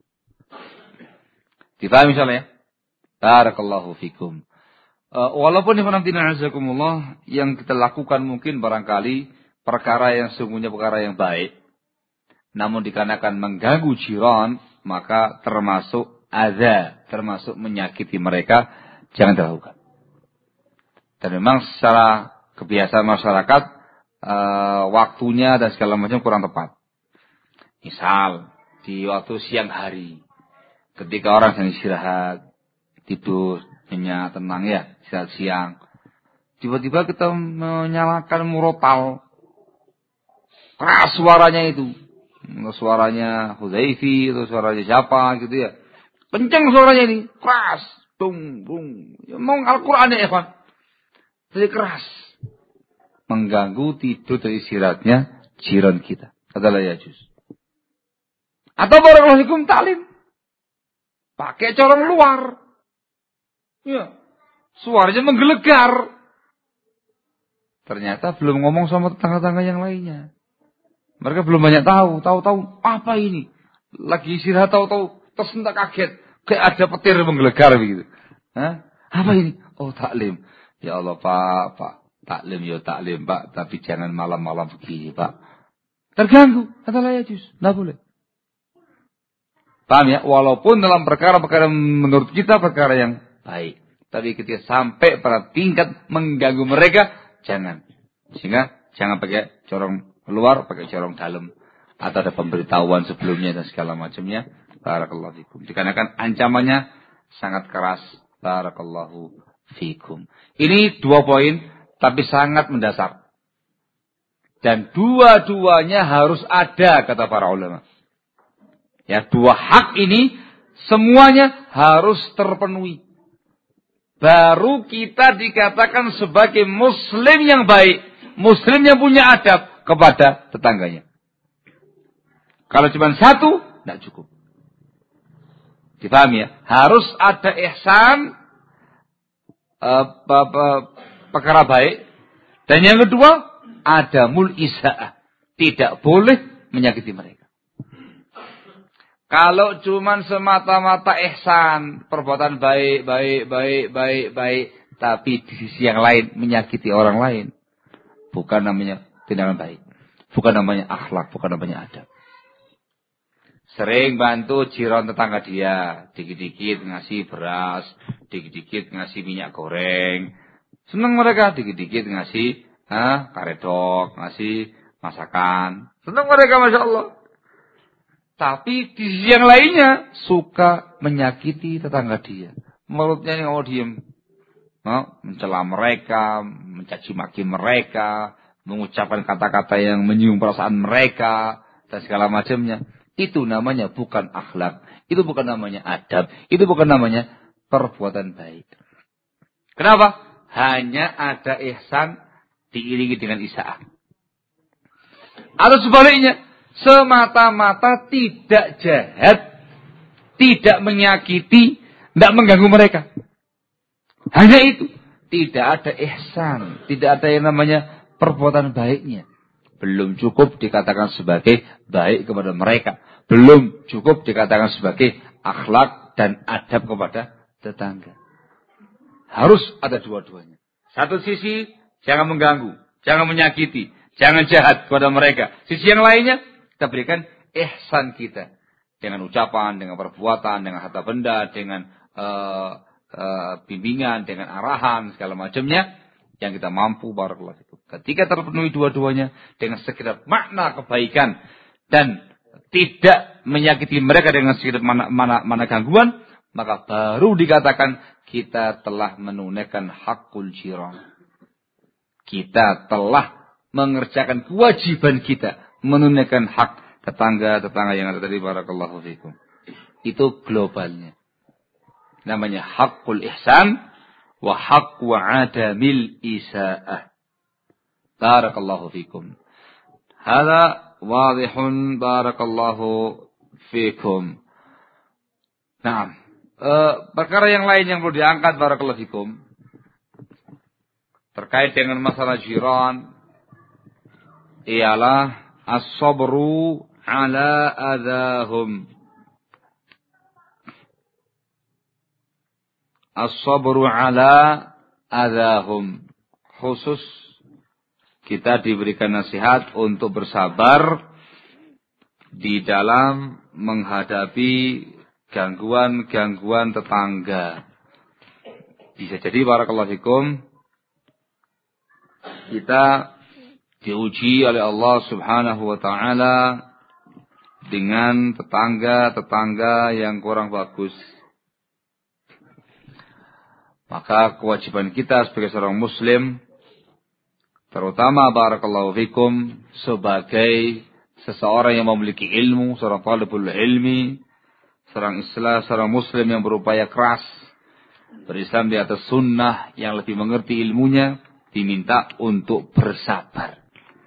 Dipahami misalnya ya? Barakallahu fikum. Walaupun yang kita lakukan mungkin barangkali perkara yang sungguhnya perkara yang baik. Namun dikarenakan mengganggu jiran, maka termasuk adza, termasuk menyakiti mereka, jangan dilakukan. Dan memang secara kebiasaan masyarakat, waktunya dan segala macam kurang tepat. Misal, di waktu siang hari, ketika orang sedang istirahat, tidur, nyenyak, tenang ya, istirahat siang. Tiba-tiba kita menyalakan murotal. Keras suaranya itu. Suaranya Huzaifi, atau suaranya siapa gitu ya. Kencang suaranya ini, keras. Bung, bung. Ya, mau Al-Quran ya, Evan. Jadi keras. Mengganggu tidur dan istirahatnya jiran kita. Adalah yajuz. Atau barakallahu fikum ta'lim. Pakai corong luar. Ya. Suaranya menggelegar. Ternyata belum ngomong sama tetangga-tetangga yang lainnya. Mereka belum banyak tahu. Tahu-tahu apa ini. Lagi istirahat tahu-tahu tersentak kaget. Kayak ada petir menggelegar begitu. Hah? Apa ini? Oh taklim. Ya Allah Pak. Taklim ya taklim Pak. Tapi jangan malam-malam begini Pak. Terganggu. Katalah ya juz. Tidak boleh. Paham ya? Walaupun dalam perkara-perkara menurut kita perkara yang baik. Tapi ketika sampai pada tingkat mengganggu mereka. Jangan. Sehingga jangan pakai corong luar, pakai corong dalam. Atau ada pemberitahuan sebelumnya dan segala macamnya. Barakallahu fikum. Dikarenakan ancamannya sangat keras. Barakallahu fikum. Ini 2 poin, tapi sangat mendasar. Dan dua-duanya harus ada, kata para ulama. Ya, 2 hak ini semuanya harus terpenuhi. Baru kita dikatakan sebagai muslim yang baik. Muslim yang punya adab kepada tetangganya. Kalau cuma 1, tidak cukup. Dipahami ya? Harus ada ihsan, perkara baik. Dan yang kedua, adamul isa'ah. Tidak boleh menyakiti mereka. Kalau cuma semata-mata ihsan, perbuatan baik, tapi di sisi yang lain menyakiti orang lain, bukan namanya tindakan baik. Bukan namanya akhlak, bukan namanya adab. Sering bantu jiran tetangga dia. Dikit-dikit ngasih beras. Dikit-dikit ngasih minyak goreng. Senang mereka. Dikit-dikit ngasih karedok. Ngasih masakan. Senang mereka Masya Allah. Tapi di sisi yang lainnya. Suka menyakiti tetangga dia. Mulutnya ini mau diem. Mencela mereka. Mencaci maki mereka. Mengucapkan kata-kata yang menyinggung perasaan mereka. Dan segala macamnya. Itu namanya bukan akhlak. Itu bukan namanya adab. Itu bukan namanya perbuatan baik. Kenapa? Hanya ada ihsan diiringi dengan isa'ah. Atau sebaliknya. Semata-mata tidak jahat. Tidak menyakiti. Tidak mengganggu mereka. Hanya itu. Tidak ada ihsan. Tidak ada yang namanya perbuatan baiknya. Belum cukup dikatakan sebagai baik kepada mereka. Belum cukup dikatakan sebagai akhlak dan adab kepada tetangga. Harus ada dua-duanya. Satu sisi, jangan mengganggu. Jangan menyakiti. Jangan jahat kepada mereka. Sisi yang lainnya, kita berikan ihsan kita. Dengan ucapan, dengan perbuatan, dengan harta benda, dengan bimbingan, dengan arahan, segala macamnya. Yang kita mampu barakallahu fikum. Ketika terpenuhi dua-duanya dengan sekedar makna kebaikan dan tidak menyakiti mereka dengan sekedar mana gangguan, maka baru dikatakan kita telah menunaikan hakul jiran. Kita telah mengerjakan kewajiban kita menunaikan hak tetangga-tetangga yang ada tadi barakallahu fikum. Itu globalnya. Namanya haqqul ihsan wa haqqu adamil isa'ah. Barakallahu fikum. Hadza wadihun barakallahu fikum. Nah, perkara yang lain yang perlu diangkat barakallahu fikum terkait dengan masalah jiran ialah as-sabru ala adahum. As-sabru ala adahum. Khusus kita diberikan nasihat untuk bersabar di dalam menghadapi gangguan-gangguan tetangga. Bisa jadi barakallahu fikum kita diuji oleh Allah Subhanahu wa taala dengan tetangga-tetangga yang kurang bagus. Maka kewajiban kita sebagai seorang muslim, terutama barakallahu fikum sebagai seseorang yang memiliki ilmu, seorang talibul ilmi, seorang muslim yang berupaya keras berislam di atas sunnah, yang lebih mengerti ilmunya, diminta untuk bersabar.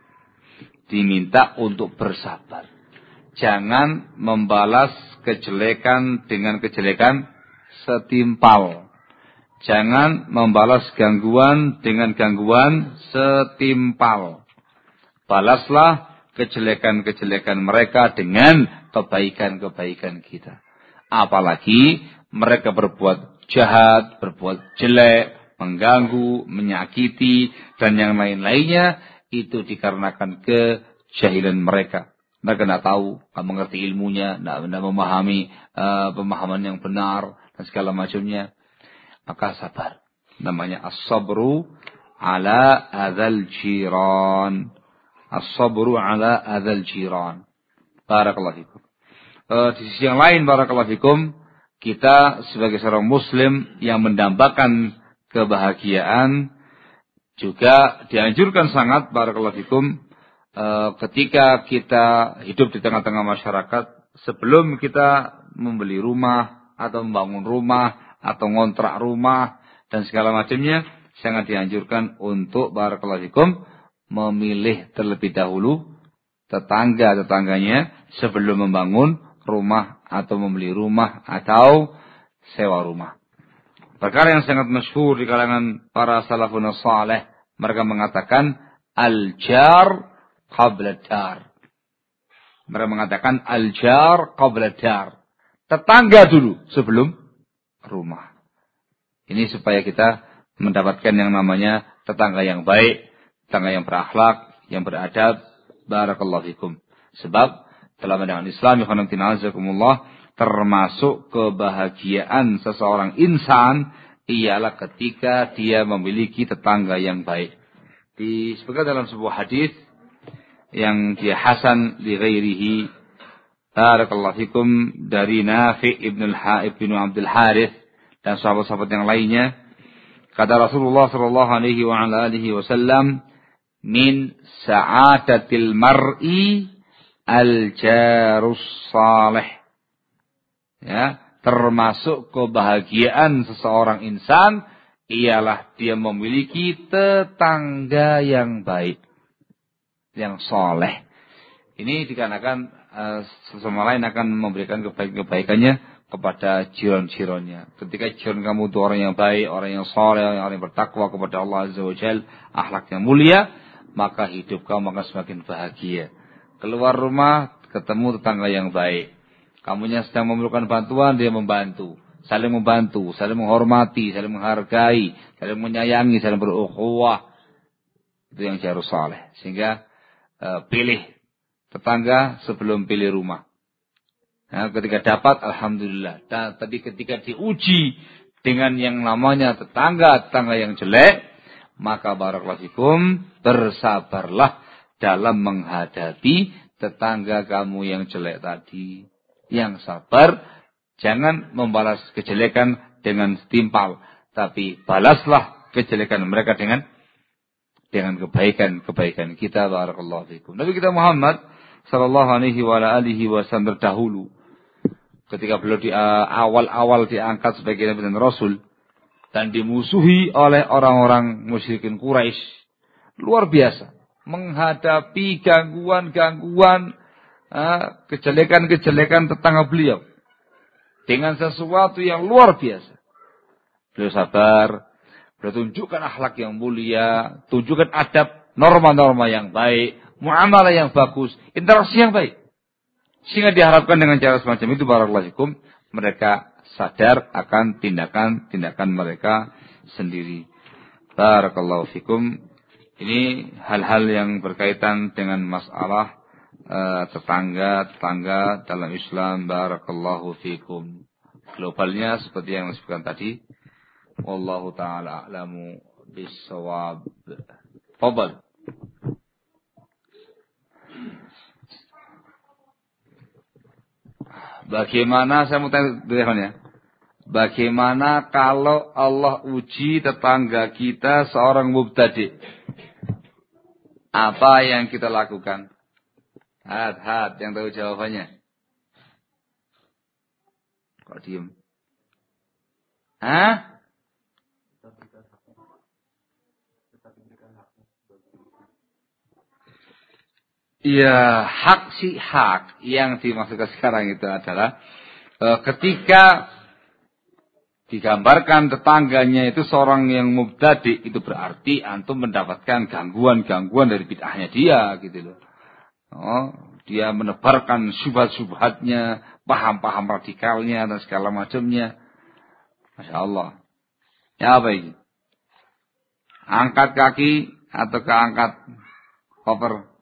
Diminta untuk bersabar. Jangan membalas kejelekan dengan kejelekan setimpal. Jangan membalas gangguan dengan gangguan setimpal. Balaslah kejelekan-kejelekan mereka dengan kebaikan-kebaikan kita. Apalagi mereka berbuat jahat, berbuat jelek, mengganggu, menyakiti, dan yang lain-lainnya, itu dikarenakan kejahilan mereka. Mereka tidak tahu, tidak mengerti ilmunya, tidak memahami pemahaman yang benar, dan segala macamnya. Maka sabar. Namanya as-sabru ala adzal jiran. As-sabru ala adzal jiran. Barakallahu fikum. Di sisi yang lain, barakallahu fikum, kita sebagai seorang muslim yang mendambakan kebahagiaan juga dianjurkan sangat barakallahu fikum ketika kita hidup di tengah-tengah masyarakat, sebelum kita membeli rumah atau membangun rumah atau ngontrak rumah dan segala macamnya, sangat dianjurkan untuk barakallahu fikum memilih terlebih dahulu tetangga-tetangganya sebelum membangun rumah atau membeli rumah atau sewa rumah. Perkara yang sangat masyhur di kalangan para salafun salih, mereka mengatakan al-jar qabla dar. Mereka mengatakan al-jar qabla dar. Tetangga dulu sebelum rumah. Ini supaya kita mendapatkan yang namanya tetangga yang baik, tetangga yang berakhlak, yang beradab. Barakallahu fikum. Sebab dalam pandangan Islam, termasuk kebahagiaan seseorang insan ialah ketika dia memiliki tetangga yang baik. Disebutkan dalam sebuah hadis yang dia hasan li ghairihi, barakallahu fikum, dari Nafi' ibn Abdul Harith dan sahabat-sahabat yang lainnya, kata Rasulullah sallallahu alaihi wa ala alihi wasallam, min sa'adatil mar'i al-jarus salih. Ya, termasuk kebahagiaan seseorang insan ialah dia memiliki tetangga yang baik, yang soleh. Ini dikarenakan sesama lain akan memberikan kebaikan-kebaikannya kepada jiran-jirannya. Ketika jiran kamu itu orang yang baik, orang yang soleh, orang yang bertakwa kepada Allah Azza wa Jalla, akhlaknya mulia, maka hidup kamu akan semakin bahagia. Keluar rumah, ketemu tetangga yang baik. Kamunya sedang memerlukan bantuan, dia membantu. Saling membantu, saling menghormati, saling menghargai, saling menyayangi, saling berukhuwah. Itu yang jarus saleh. Sehingga pilih tetangga sebelum pilih rumah. Nah, ketika dapat, alhamdulillah. Tapi ketika diuji dengan yang namanya tetangga yang jelek, maka barakallahu fikum, bersabarlah dalam menghadapi tetangga kamu yang jelek tadi. Yang sabar, jangan membalas kejelekan dengan setimpal, tapi balaslah kejelekan mereka dengan kebaikan kita. Barakallahu fikum. Nabi kita Muhammad sallallahu alaihi wa alihi wasallam terdahulu, ketika beliau di awal-awal diangkat sebagai Nabi dan Rasul dan dimusuhi oleh orang-orang musyrikin Quraisy, luar biasa menghadapi gangguan-gangguan, kejelekan-kejelekan tetangga beliau dengan sesuatu yang luar biasa. Beliau sabar, beliau tunjukkan akhlak yang mulia, tunjukkan adab, norma-norma yang baik, muamalah yang bagus, interaksi yang baik. Sehingga diharapkan dengan cara semacam itu, barakallahu fikum, mereka sadar akan tindakan-tindakan mereka sendiri. Barakallahu fikum. Ini hal-hal yang berkaitan dengan masalah tetangga dalam Islam. Barakallahu fikum. Globalnya seperti yang disebutkan tadi. Wallahu ta'ala a'lamu bis-shawab. Fadhal. Bagaimana, saya mau tanya, bagaimana kalau Allah uji tetangga kita seorang mubtadi? Apa yang kita lakukan? Hat, yang tahu jawabannya. Kok diem? Hah? Ya, hak yang dimaksudkan sekarang itu adalah ketika digambarkan tetangganya itu seorang yang mubtadi, itu berarti antum mendapatkan gangguan-gangguan dari bid'ahnya dia gitu loh. Oh, dia menebarkan syubhat-syubhatnya, paham-paham radikalnya dan segala macamnya. Masya Allah. Ya apa ini? Angkat kaki atau keangkat koper?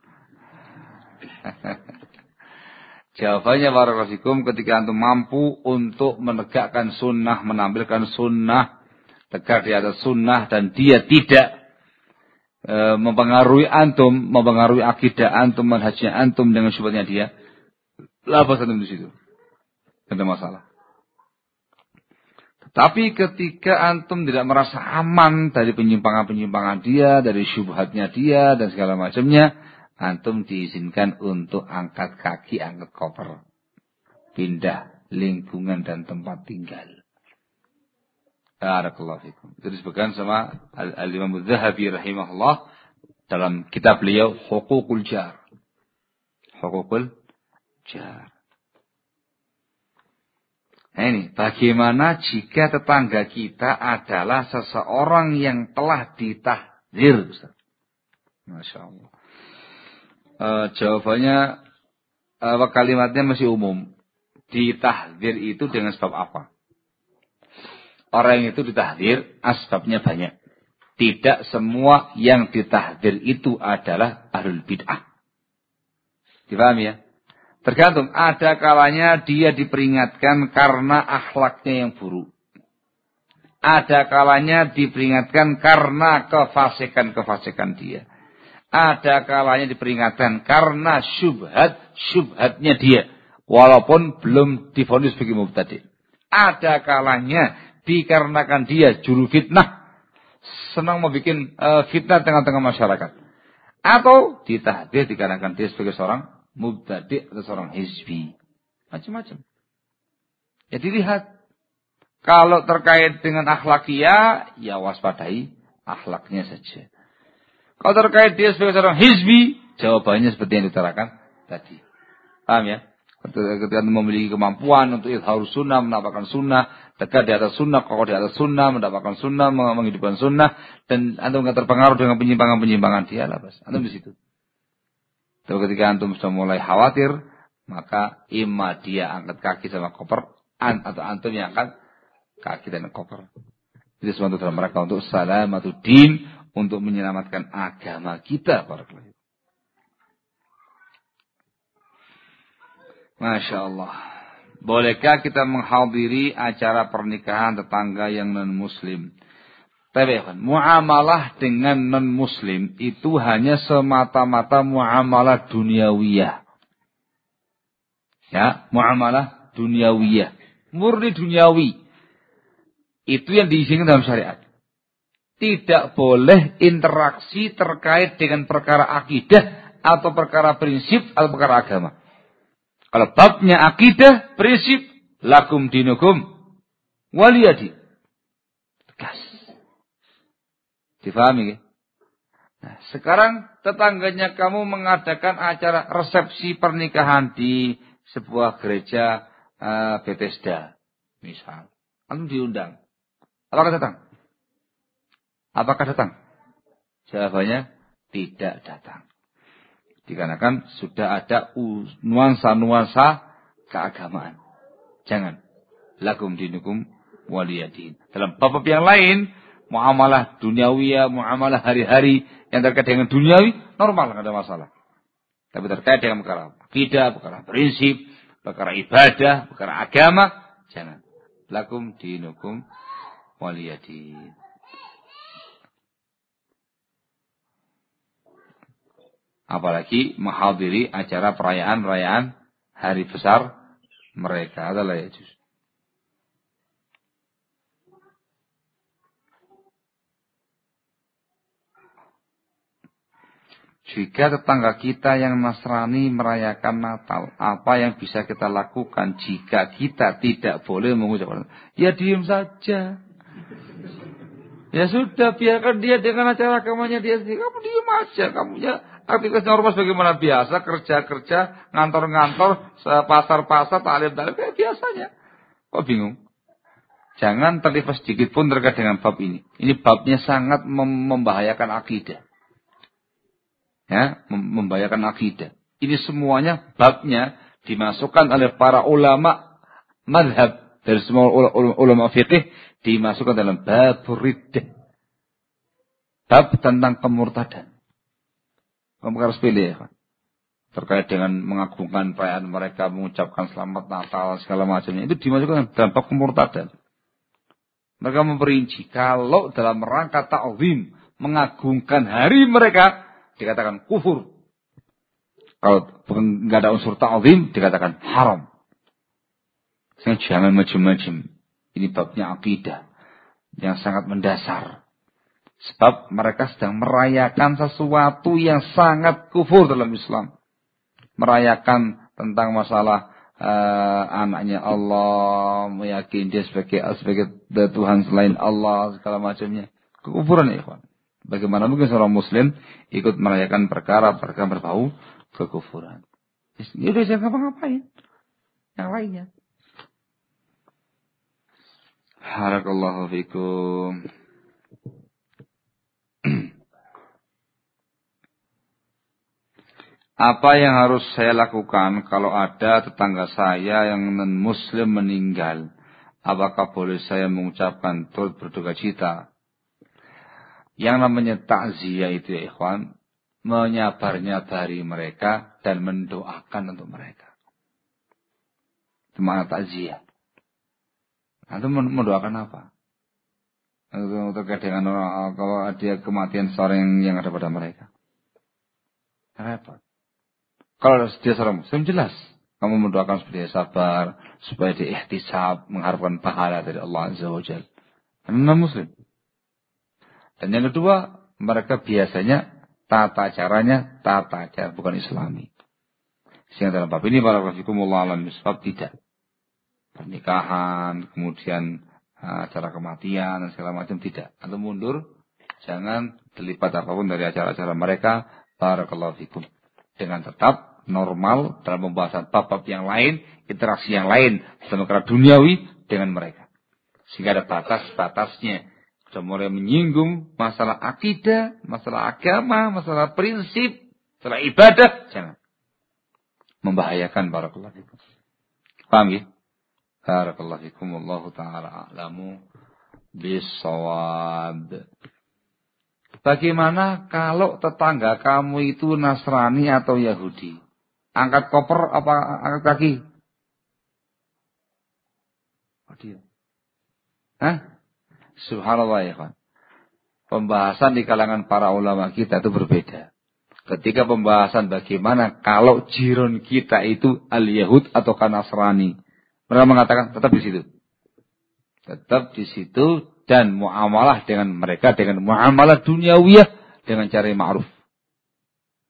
Jawabannya barakallahu fikum, ketika antum mampu untuk menegakkan sunnah, menampilkan sunnah, tegak di atas sunnah, dan dia tidak mempengaruhi antum, mempengaruhi akidah antum, manhajnya antum dengan syubhatnya dia, lapas antum di situ, tidak ada masalah. Tapi ketika antum tidak merasa aman dari penyimpangan-penyimpangan dia, dari syubhatnya dia dan segala macamnya, antum diizinkan untuk angkat kaki, angkat koper, pindah lingkungan dan tempat tinggal. Barakallahu fikum. Itu disebutkan sama Al-Imam Az-Zahabi rahimahullah dalam kitab beliau Huququl Jar. Huququl Jar. Nah ini, bagaimana jika tetangga kita adalah seseorang yang telah ditahdzir, Ustaz? Masya Allah. Jawabannya kalimatnya masih umum. Ditahdzir itu dengan sebab apa? Orang itu ditahdzir asbabnya banyak. Tidak semua yang ditahdzir itu adalah ahlul bid'ah. Dipahami ya? Tergantung, ada kalanya dia diperingatkan karena akhlaknya yang buruk. Ada kalanya diperingatkan karena kefasikan dia. Ada kalanya diperingatkan karena syubhatnya dia, walaupun belum divonis sebagai mubtadi. Ada kalanya dikarenakan dia juru fitnah, senang membuat fitnah tengah-tengah masyarakat. Atau ditahdzir dikarenakan dia sebagai seorang mubtadi atau seorang hizbi. Macam-macam. Ya dilihat. Kalau terkait dengan akhlakiyah, ya waspadai akhlaknya saja. Kalau terkait dia sebagai seorang hizbi, jawabannya seperti yang diterakan tadi. Paham ya? Ketika memiliki kemampuan untuk izhar sunnah, menampakkan sunnah, dekat di atas sunnah, kokoh di atas sunnah, mendapatkan sunnah, menghidupkan sunnah, dan antum nggak terpengaruh dengan penyimpangan-penyimpangan dia lah, bos. Antum di situ. Tapi ketika antum sudah mulai khawatir, maka imma dia angkat kaki sama koper, atau antum yang angkat kaki dan koper. Itu sesuatu dalam mereka untuk salamatud din, untuk menyelamatkan agama kita, barakallahu. Masya Allah. Bolehkah kita menghadiri acara pernikahan tetangga yang non-muslim? Tapi muamalah dengan non-muslim itu hanya semata-mata muamalah duniawiyah. Ya, muamalah duniawiyah. Murni duniawi. Itu yang diizinkan dalam syariat. Tidak boleh interaksi terkait dengan perkara akidah atau perkara prinsip atau perkara agama. Kalau babnya akidah, prinsip, Lakum dinukum waliyadi. Tegas. Difahami ya? Nah, sekarang tetangganya kamu mengadakan acara resepsi pernikahan di sebuah gereja Bethesda, misal. Kamu diundang. Apakah datang? Apakah datang? Jawabannya tidak datang. Dikarenakan sudah ada nuansa-nuansa keagamaan. Jangan. Lakum dinukum waliyadin. Dalam bab yang lain, muamalah duniawi, muamalah hari-hari yang terkait dengan duniawi, normal, tidak ada masalah. Tapi terkait dengan perkara akidah, perkara prinsip, perkara ibadah, perkara agama, jangan. Lakum dinukum waliyadin. Apalagi menghadiri acara perayaan-perayaan hari besar mereka adalah ya juz. Jika tetangga kita yang Nasrani merayakan Natal, apa yang bisa kita lakukan jika kita tidak boleh mengucapkan? Ya diam saja. Ya sudah, biarkan dia dengan acara agamanya dia sendiri. Kamu diam aja. Kamu ya aktivitas normal bagaimana biasa, kerja-kerja, ngantor-ngantor, pasar-pasar, taklim-taklim, kayak biasanya. Kok bingung? Jangan terlibat sedikit pun terkait dengan bab ini. Ini babnya sangat membahayakan akidah. Ya, membahayakan akidah. Ini semuanya babnya dimasukkan oleh para ulama madhab dari semua ulama fikih dimasukkan dalam bab riddah. Bab tentang kemurtadan. Perkara sepele ya, terkait dengan mengagungkan perayaan mereka, mengucapkan selamat Natal segala macamnya, itu dimasukkan dalam bab kemurtadan. Mereka memperinci kalau dalam rangka ta'zim mengagungkan hari mereka dikatakan kufur. Kalau enggak ada unsur ta'zim dikatakan haram. Sehingga jangan macam-macam. Ini babnya akidah yang sangat mendasar. Sebab mereka sedang merayakan sesuatu yang sangat kufur dalam Islam. Merayakan tentang masalah anaknya Allah, meyakini dia sebagai Tuhan selain Allah, segala macamnya. Kekufuran ya ikhwan. Bagaimana mungkin seorang muslim ikut merayakan perkara-perkara berbau kekufuran. Ya udah jangan ngapa-ngapain. Yang lainnya. Barakallahu fikum. Apa yang harus saya lakukan kalau ada tetangga saya yang non-muslim meninggal? Apakah boleh saya mengucapkan turut berduka cita? Yang namanya takziah itu ya ikhwan, menyabar-nyabari mereka dan mendoakan untuk mereka. Itu makna takziah. Itu mendoakan apa? Terkait dengan orang, kalau ada kematian seorang yang ada pada mereka. Repot. Kalau dia seorang muslim jelas. Kamu mendoakan supaya dia sabar, supaya dia ihtisab, mengharapkan pahala dari Allah Azza wa Jalla. Karena muslim. Dan yang kedua, mereka biasanya tata caranya bukan Islami. Sehingga dalam bab ini barakallahu alam bisawab tidak. Pernikahan, kemudian acara kematian dan segala macam tidak. Atau mundur, jangan terlibat apapun dari acara-acara mereka. Barakallahu fikum. Dengan tetap normal dalam pembahasan bab-bab yang lain, interaksi yang lain dalam perkara duniawi dengan mereka. Sehingga ada batas-batasnya. Sudah mulai menyinggung masalah akidah, masalah agama, masalah prinsip, masalah ibadah, jangan. Membahayakan barakallahu fikum. Paham ya? Barakallahu fikum, wallahu ta'ala a'lamu bis-shawab. Bagaimana kalau tetangga kamu itu Nasrani atau Yahudi? Angkat koper apa angkat kaki? Oh dia. Hah? Subhanallah ya kan. Pembahasan di kalangan para ulama kita itu berbeda. Ketika pembahasan bagaimana kalau jiron kita itu al-Yahud atau Nasrani. Mereka mengatakan tetap di situ. Tetap di situ dan muamalah dengan mereka dengan muamalah duniawiyah dengan cara yang ma'ruf.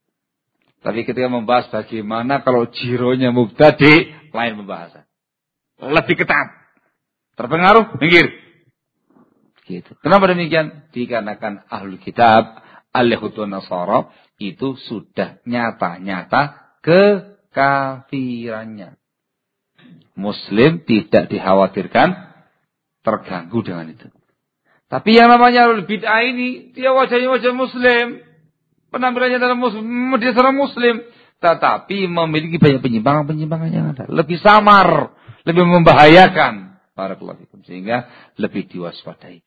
Tapi ketika membahas bagaimana kalau jironya mubtadi, lain pembahasan. lebih ketat. Terpengaruh, minggir. Gitu. Kenapa demikian? Dikarenakan ahlul kitab, al-Yahud wan Nasara itu sudah nyata-nyata kekafirannya. Muslim tidak dikhawatirkan terganggu dengan itu. Tapi yang namanya ahlul bid'ah ini, dia wajahnya wajah Muslim. Penampilannya dalam Muslim, dia seorang Muslim. Tetapi memiliki banyak penyimpangan-penyimpangan yang ada. Lebih samar, lebih membahayakan. Barakallahu fikum. Sehingga lebih diwaspadai.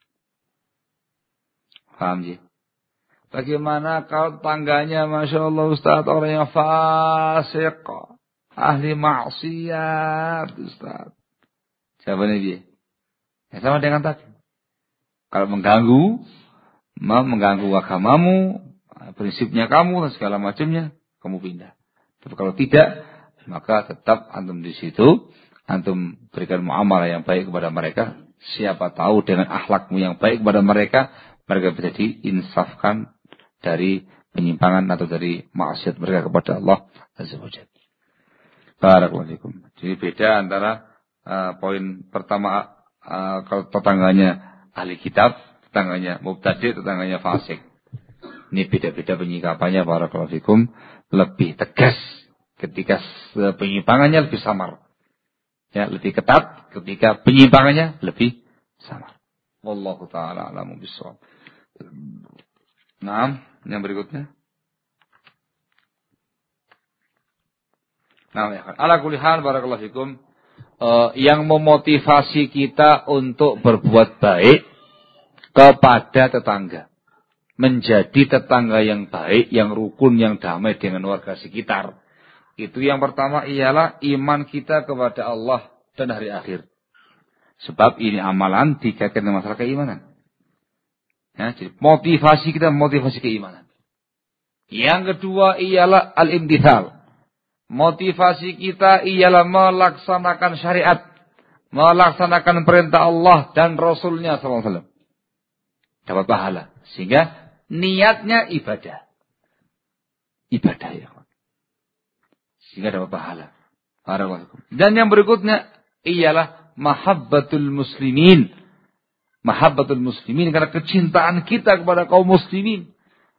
Paham ya? Bagaimana kalau tangganya, Masya Allah Ustaz, orang yang fasik, ahli maksiat, Ustaz. Jawabannya dia. Ya, sama dengan tadi. Kalau mengganggu agamamu, prinsipnya kamu, dan segala macamnya, kamu pindah. Tapi kalau tidak, maka tetap antum di situ, antum berikan muamalah yang baik kepada mereka. Siapa tahu dengan akhlakmu yang baik kepada mereka bisa diinsafkan dari penyimpangan atau dari maksiat mereka kepada Allah Azza wa Jalla. Barakallahu fikum. Jadi beda antara poin pertama, kalau tetangganya ahli kitab, tetangganya mubtadi', tetangganya fasik. Ini beda-beda penyikapannya, barakallahu fikum, lebih tegas ketika penyimpangannya lebih samar. Ya, lebih ketat ketika penyimpangannya lebih samar. Wallahu taala a'lamu bissawab. Nah, yang berikutnya. Nah, ya kan. Ala kulli hal, barakallahu fikum, yang memotivasi kita untuk berbuat baik kepada tetangga. Menjadi tetangga yang baik, yang rukun, yang damai dengan warga sekitar. Itu yang pertama ialah iman kita kepada Allah dan hari akhir. Sebab ini amalan dikaitkan dengan masalah keimanan. Ya, jadi motivasi kita, motivasi keimanan. Yang kedua ialah al-imtithal. Motivasi kita ialah melaksanakan syariat. Melaksanakan perintah Allah dan Rasulnya SAW. Dapat pahala. Sehingga niatnya ibadah. Ibadah ya. Sehingga dapat pahala. Dan yang berikutnya ialah mahabbatul muslimin. Mahabbatul muslimin karena kecintaan kita kepada kaum muslimin.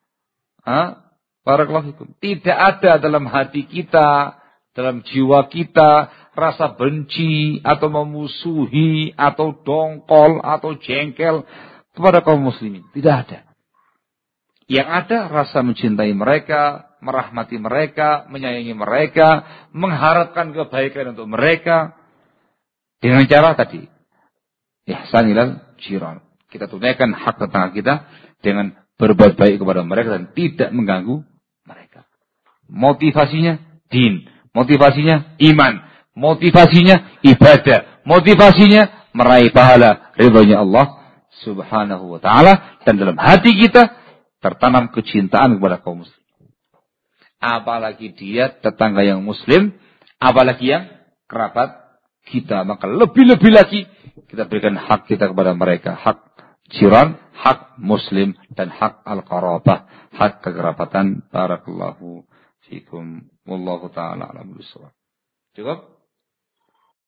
Barakallahu fikum. Tidak ada dalam hati kita, dalam jiwa kita rasa benci atau memusuhi atau dongkol atau jengkel kepada kaum muslimin. Tidak ada. Yang ada rasa mencintai mereka, merahmati mereka, menyayangi mereka, mengharapkan kebaikan untuk mereka dengan cara tadi. Ihsan ilal jiran. Kita tunaikan hak tetangga kita dengan berbuat baik kepada mereka dan tidak mengganggu mereka. Motivasinya din, motivasinya iman, motivasinya ibadah, motivasinya meraih pahala ridhonya Allah Subhanahu wa taala, dan dalam hati kita tertanam kecintaan kepada kaum muslim. Apalagi dia tetangga yang muslim, apalagi yang kerabat kita, maka lebih-lebih lagi kita berikan hak kita kepada mereka, hak jiran, hak muslim, dan hak al-qarabah, hak kekerabatan. Barakallahu fikum. Wallahu ta'ala a'lam bishawab. Cukup?